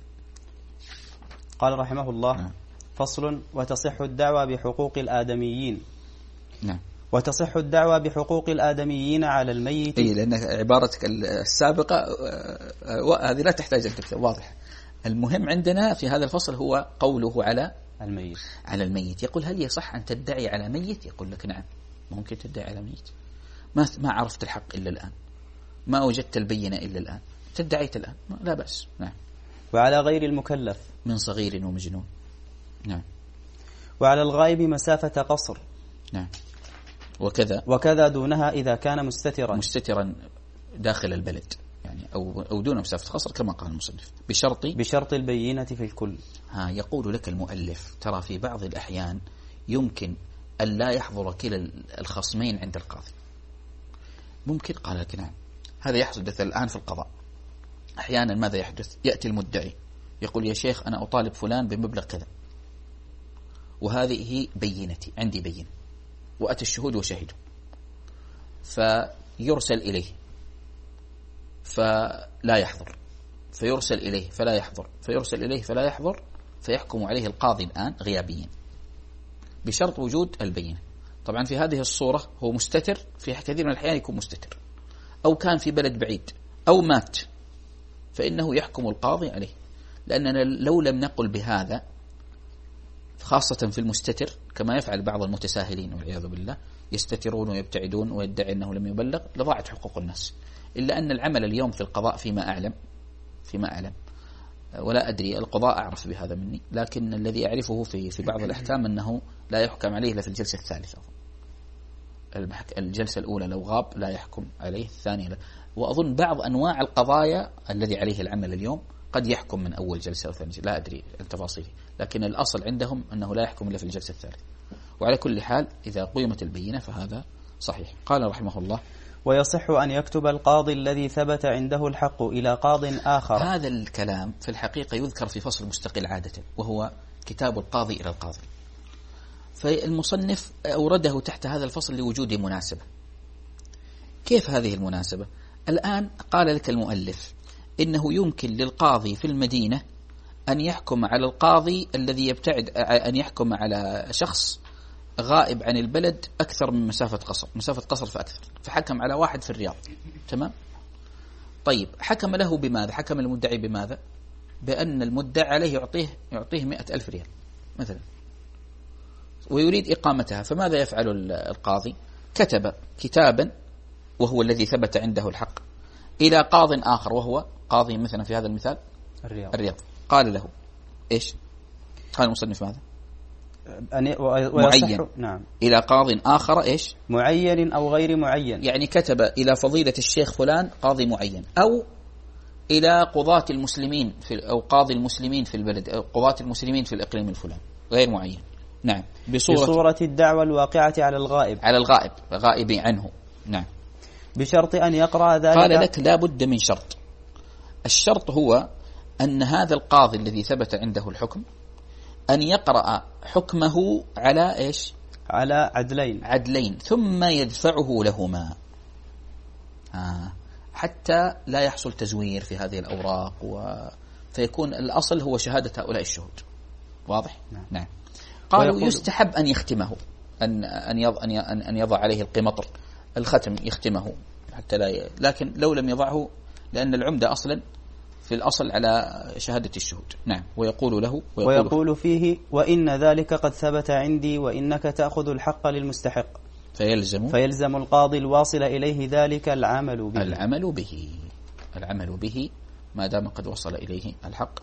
قال رحمه الله نعم. فصل: وتصح الدعوة بحقوق الآدميين. نعم. وتصح الدعوة بحقوق الآدميين على الميت. إيه، لأن عبارتك السابقة هذه لا تحتاج أن تكتب، واضح. المهم عندنا في هذا الفصل هو قوله على الميت. على الميت. يقول هل يصح أن تدعي على ميت؟ يقول لك نعم ممكن تدعي على ميت. ما ما عرفت الحق إلا الآن، ما وجدت البينة إلا الآن، تدعيت الآن، لا بأس. نعم. وعلى غير المكلف من صغير ومجنون. نعم. وعلى الغائب مسافة قصر. نعم. وكذا وكذا دونها إذا كان مستترا مستترا داخل البلد، يعني أو أو دون مسافة قصر كما قال المصنف، بشرط بشرط البينة في الكل. ها يقول لك المؤلف ترى في بعض الأحيان يمكن أن لا يحضر كلا الخصمين عند القاضي. ممكن، قال لك نعم، هذا يحدث الآن في القضاء. أحيانا ماذا يحدث؟ يأتي المدعي يقول يا شيخ أنا أطالب فلان بمبلغ كذا وهذه بينتي، عندي بينة وأتى الشهود وشهدوا، فيرسل إليه فلا يحضر، فيرسل إليه فلا يحضر، فيرسل إليه فلا يحضر، فيحكم عليه القاضي الآن غيابيا بشرط وجود البينة. طبعا في هذه الصورة هو مستتر، في كثير من الأحيان يكون مستتر، أو كان في بلد بعيد، أو مات، فإنه يحكم القاضي عليه. لأننا لو لم نقل بهذا، خاصة في المستتر كما يفعل بعض المتساهلين والعياذ بالله، يستترون ويبتعدون ويدعي أنه لم يبلغ، لضاعت حقوق الناس. إلا أن العمل اليوم في القضاء فيما أعلم فيما أعلم ولا أدري، القضاء أعرف بهذا مني، لكن الذي أعرفه في في بعض الأحكام أنه لا يحكم عليه إلا في الجلسة الثالثة. الجلسة الأولى لو غاب لا يحكم عليه، الثانية لا. وأظن بعض أنواع القضايا الذي عليه العمل اليوم قد يحكم من أول جلسة أو ثانية، لا أدري التفاصيل، لكن الأصل عندهم أنه لا يحكم إلا في الجلسة الثالثة. وعلى كل حال إذا قيمت البينة فهذا صحيح. قال رحمه الله: ويصح أن يكتب القاضي الذي ثبت عنده الحق إلى قاض آخر. هذا الكلام في الحقيقة يذكر في فصل مستقل عادة، وهو كتاب القاضي إلى القاضي، فالمصنف أورده تحت هذا الفصل لوجود مناسبة. كيف هذه المناسبة؟ الآن قال لك المؤلف إنه يمكن للقاضي في المدينة أن يحكم على القاضي الذي يبتعد، أن يحكم على شخص غائب عن البلد أكثر من مسافة قصر، مسافة قصر فأكثر، فحكم على واحد في الرياض. تمام؟ طيب حكم له بماذا؟ حكم المدعي بماذا؟ بأن المدعي عليه يعطيه يعطيه مئة ألف ريال مثلا، ويريد إقامتها، فماذا يفعل القاضي؟ كتب كتابا وهو الذي ثبت عنده الحق إلى قاض آخر، وهو قاضي مثلا في هذا المثال الرياض, الرياض. قال له إيش؟ قال المصنف ماذا؟ أن معين. نعم. إلى قاض آخر إيش؟ معين أو غير معين، يعني كتب إلى فضيلة الشيخ فلان قاضي معين، أو إلى قضاة المسلمين في أو قاضي المسلمين في البلد، أو قضاة المسلمين في الإقليم الفلاني، غير معين. نعم. بصورة, بصورة الدعوة الواقعة على الغائب، على الغائب، غائب عنه. نعم. بشرط أن يقرأ ذلك. قال لك لا بد من شرط. الشرط هو أن هذا القاضي الذي ثبت عنده الحكم أن يقرأ حكمه على إيش؟ على عدلين عدلين ثم يدفعه لهما، آه. حتى لا يحصل تزوير في هذه الأوراق، و... فيكون الأصل هو شهادة هؤلاء الشهود. واضح؟ نعم. نعم. قالوا يستحب أن يختمه، أن أن يضع أن يضع عليه القمطر، الختم يختمه حتى لا ي... لكن لو لم يضعه، لأن العمدة أصلا في الأصل على شهادة الشهود. نعم. ويقول له ويقول, ويقول فيه وإن ذلك قد ثبت عندي وإنك تأخذ الحق للمستحق، فيلزم فيلزم القاضي الواصل إليه ذلك العمل به العمل به العمل به ما دام قد وصل إليه الحق.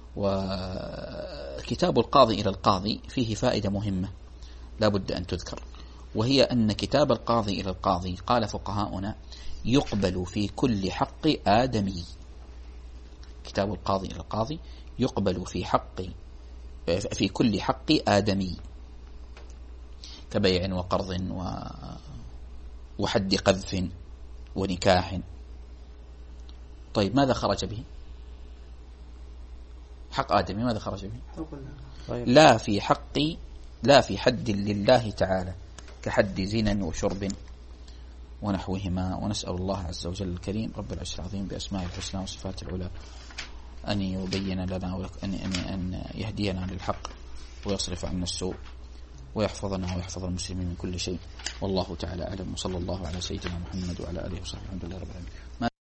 وكتاب القاضي إلى القاضي فيه فائدة مهمة لا بد أن تذكر، وهي أن كتاب القاضي إلى القاضي قال فقهاؤنا يقبل في كل حق آدمي. كتاب القاضي إلى القاضي يقبل في حق في كل حق آدمي، كبيع وقرض وحد قذف ونكاح. طيب ماذا خرج به؟ حق آدمي ماذا خرج به؟ لا في حق لا في حد لله تعالى كحد زنا وشرب ونحوهما. ونسأل الله عز وجل الكريم رب العرش العظيم بأسماء الحسنى وصفات العلى أن يبين لنا وأن أن يهدينا للحق ويصرف عنا السوء ويحفظنا ويحفظ المسلمين من كل شيء. والله تعالى أعلم، وصلى الله على سيدنا محمد وعلى آله وصحبه. الحمد لله رب العالمين.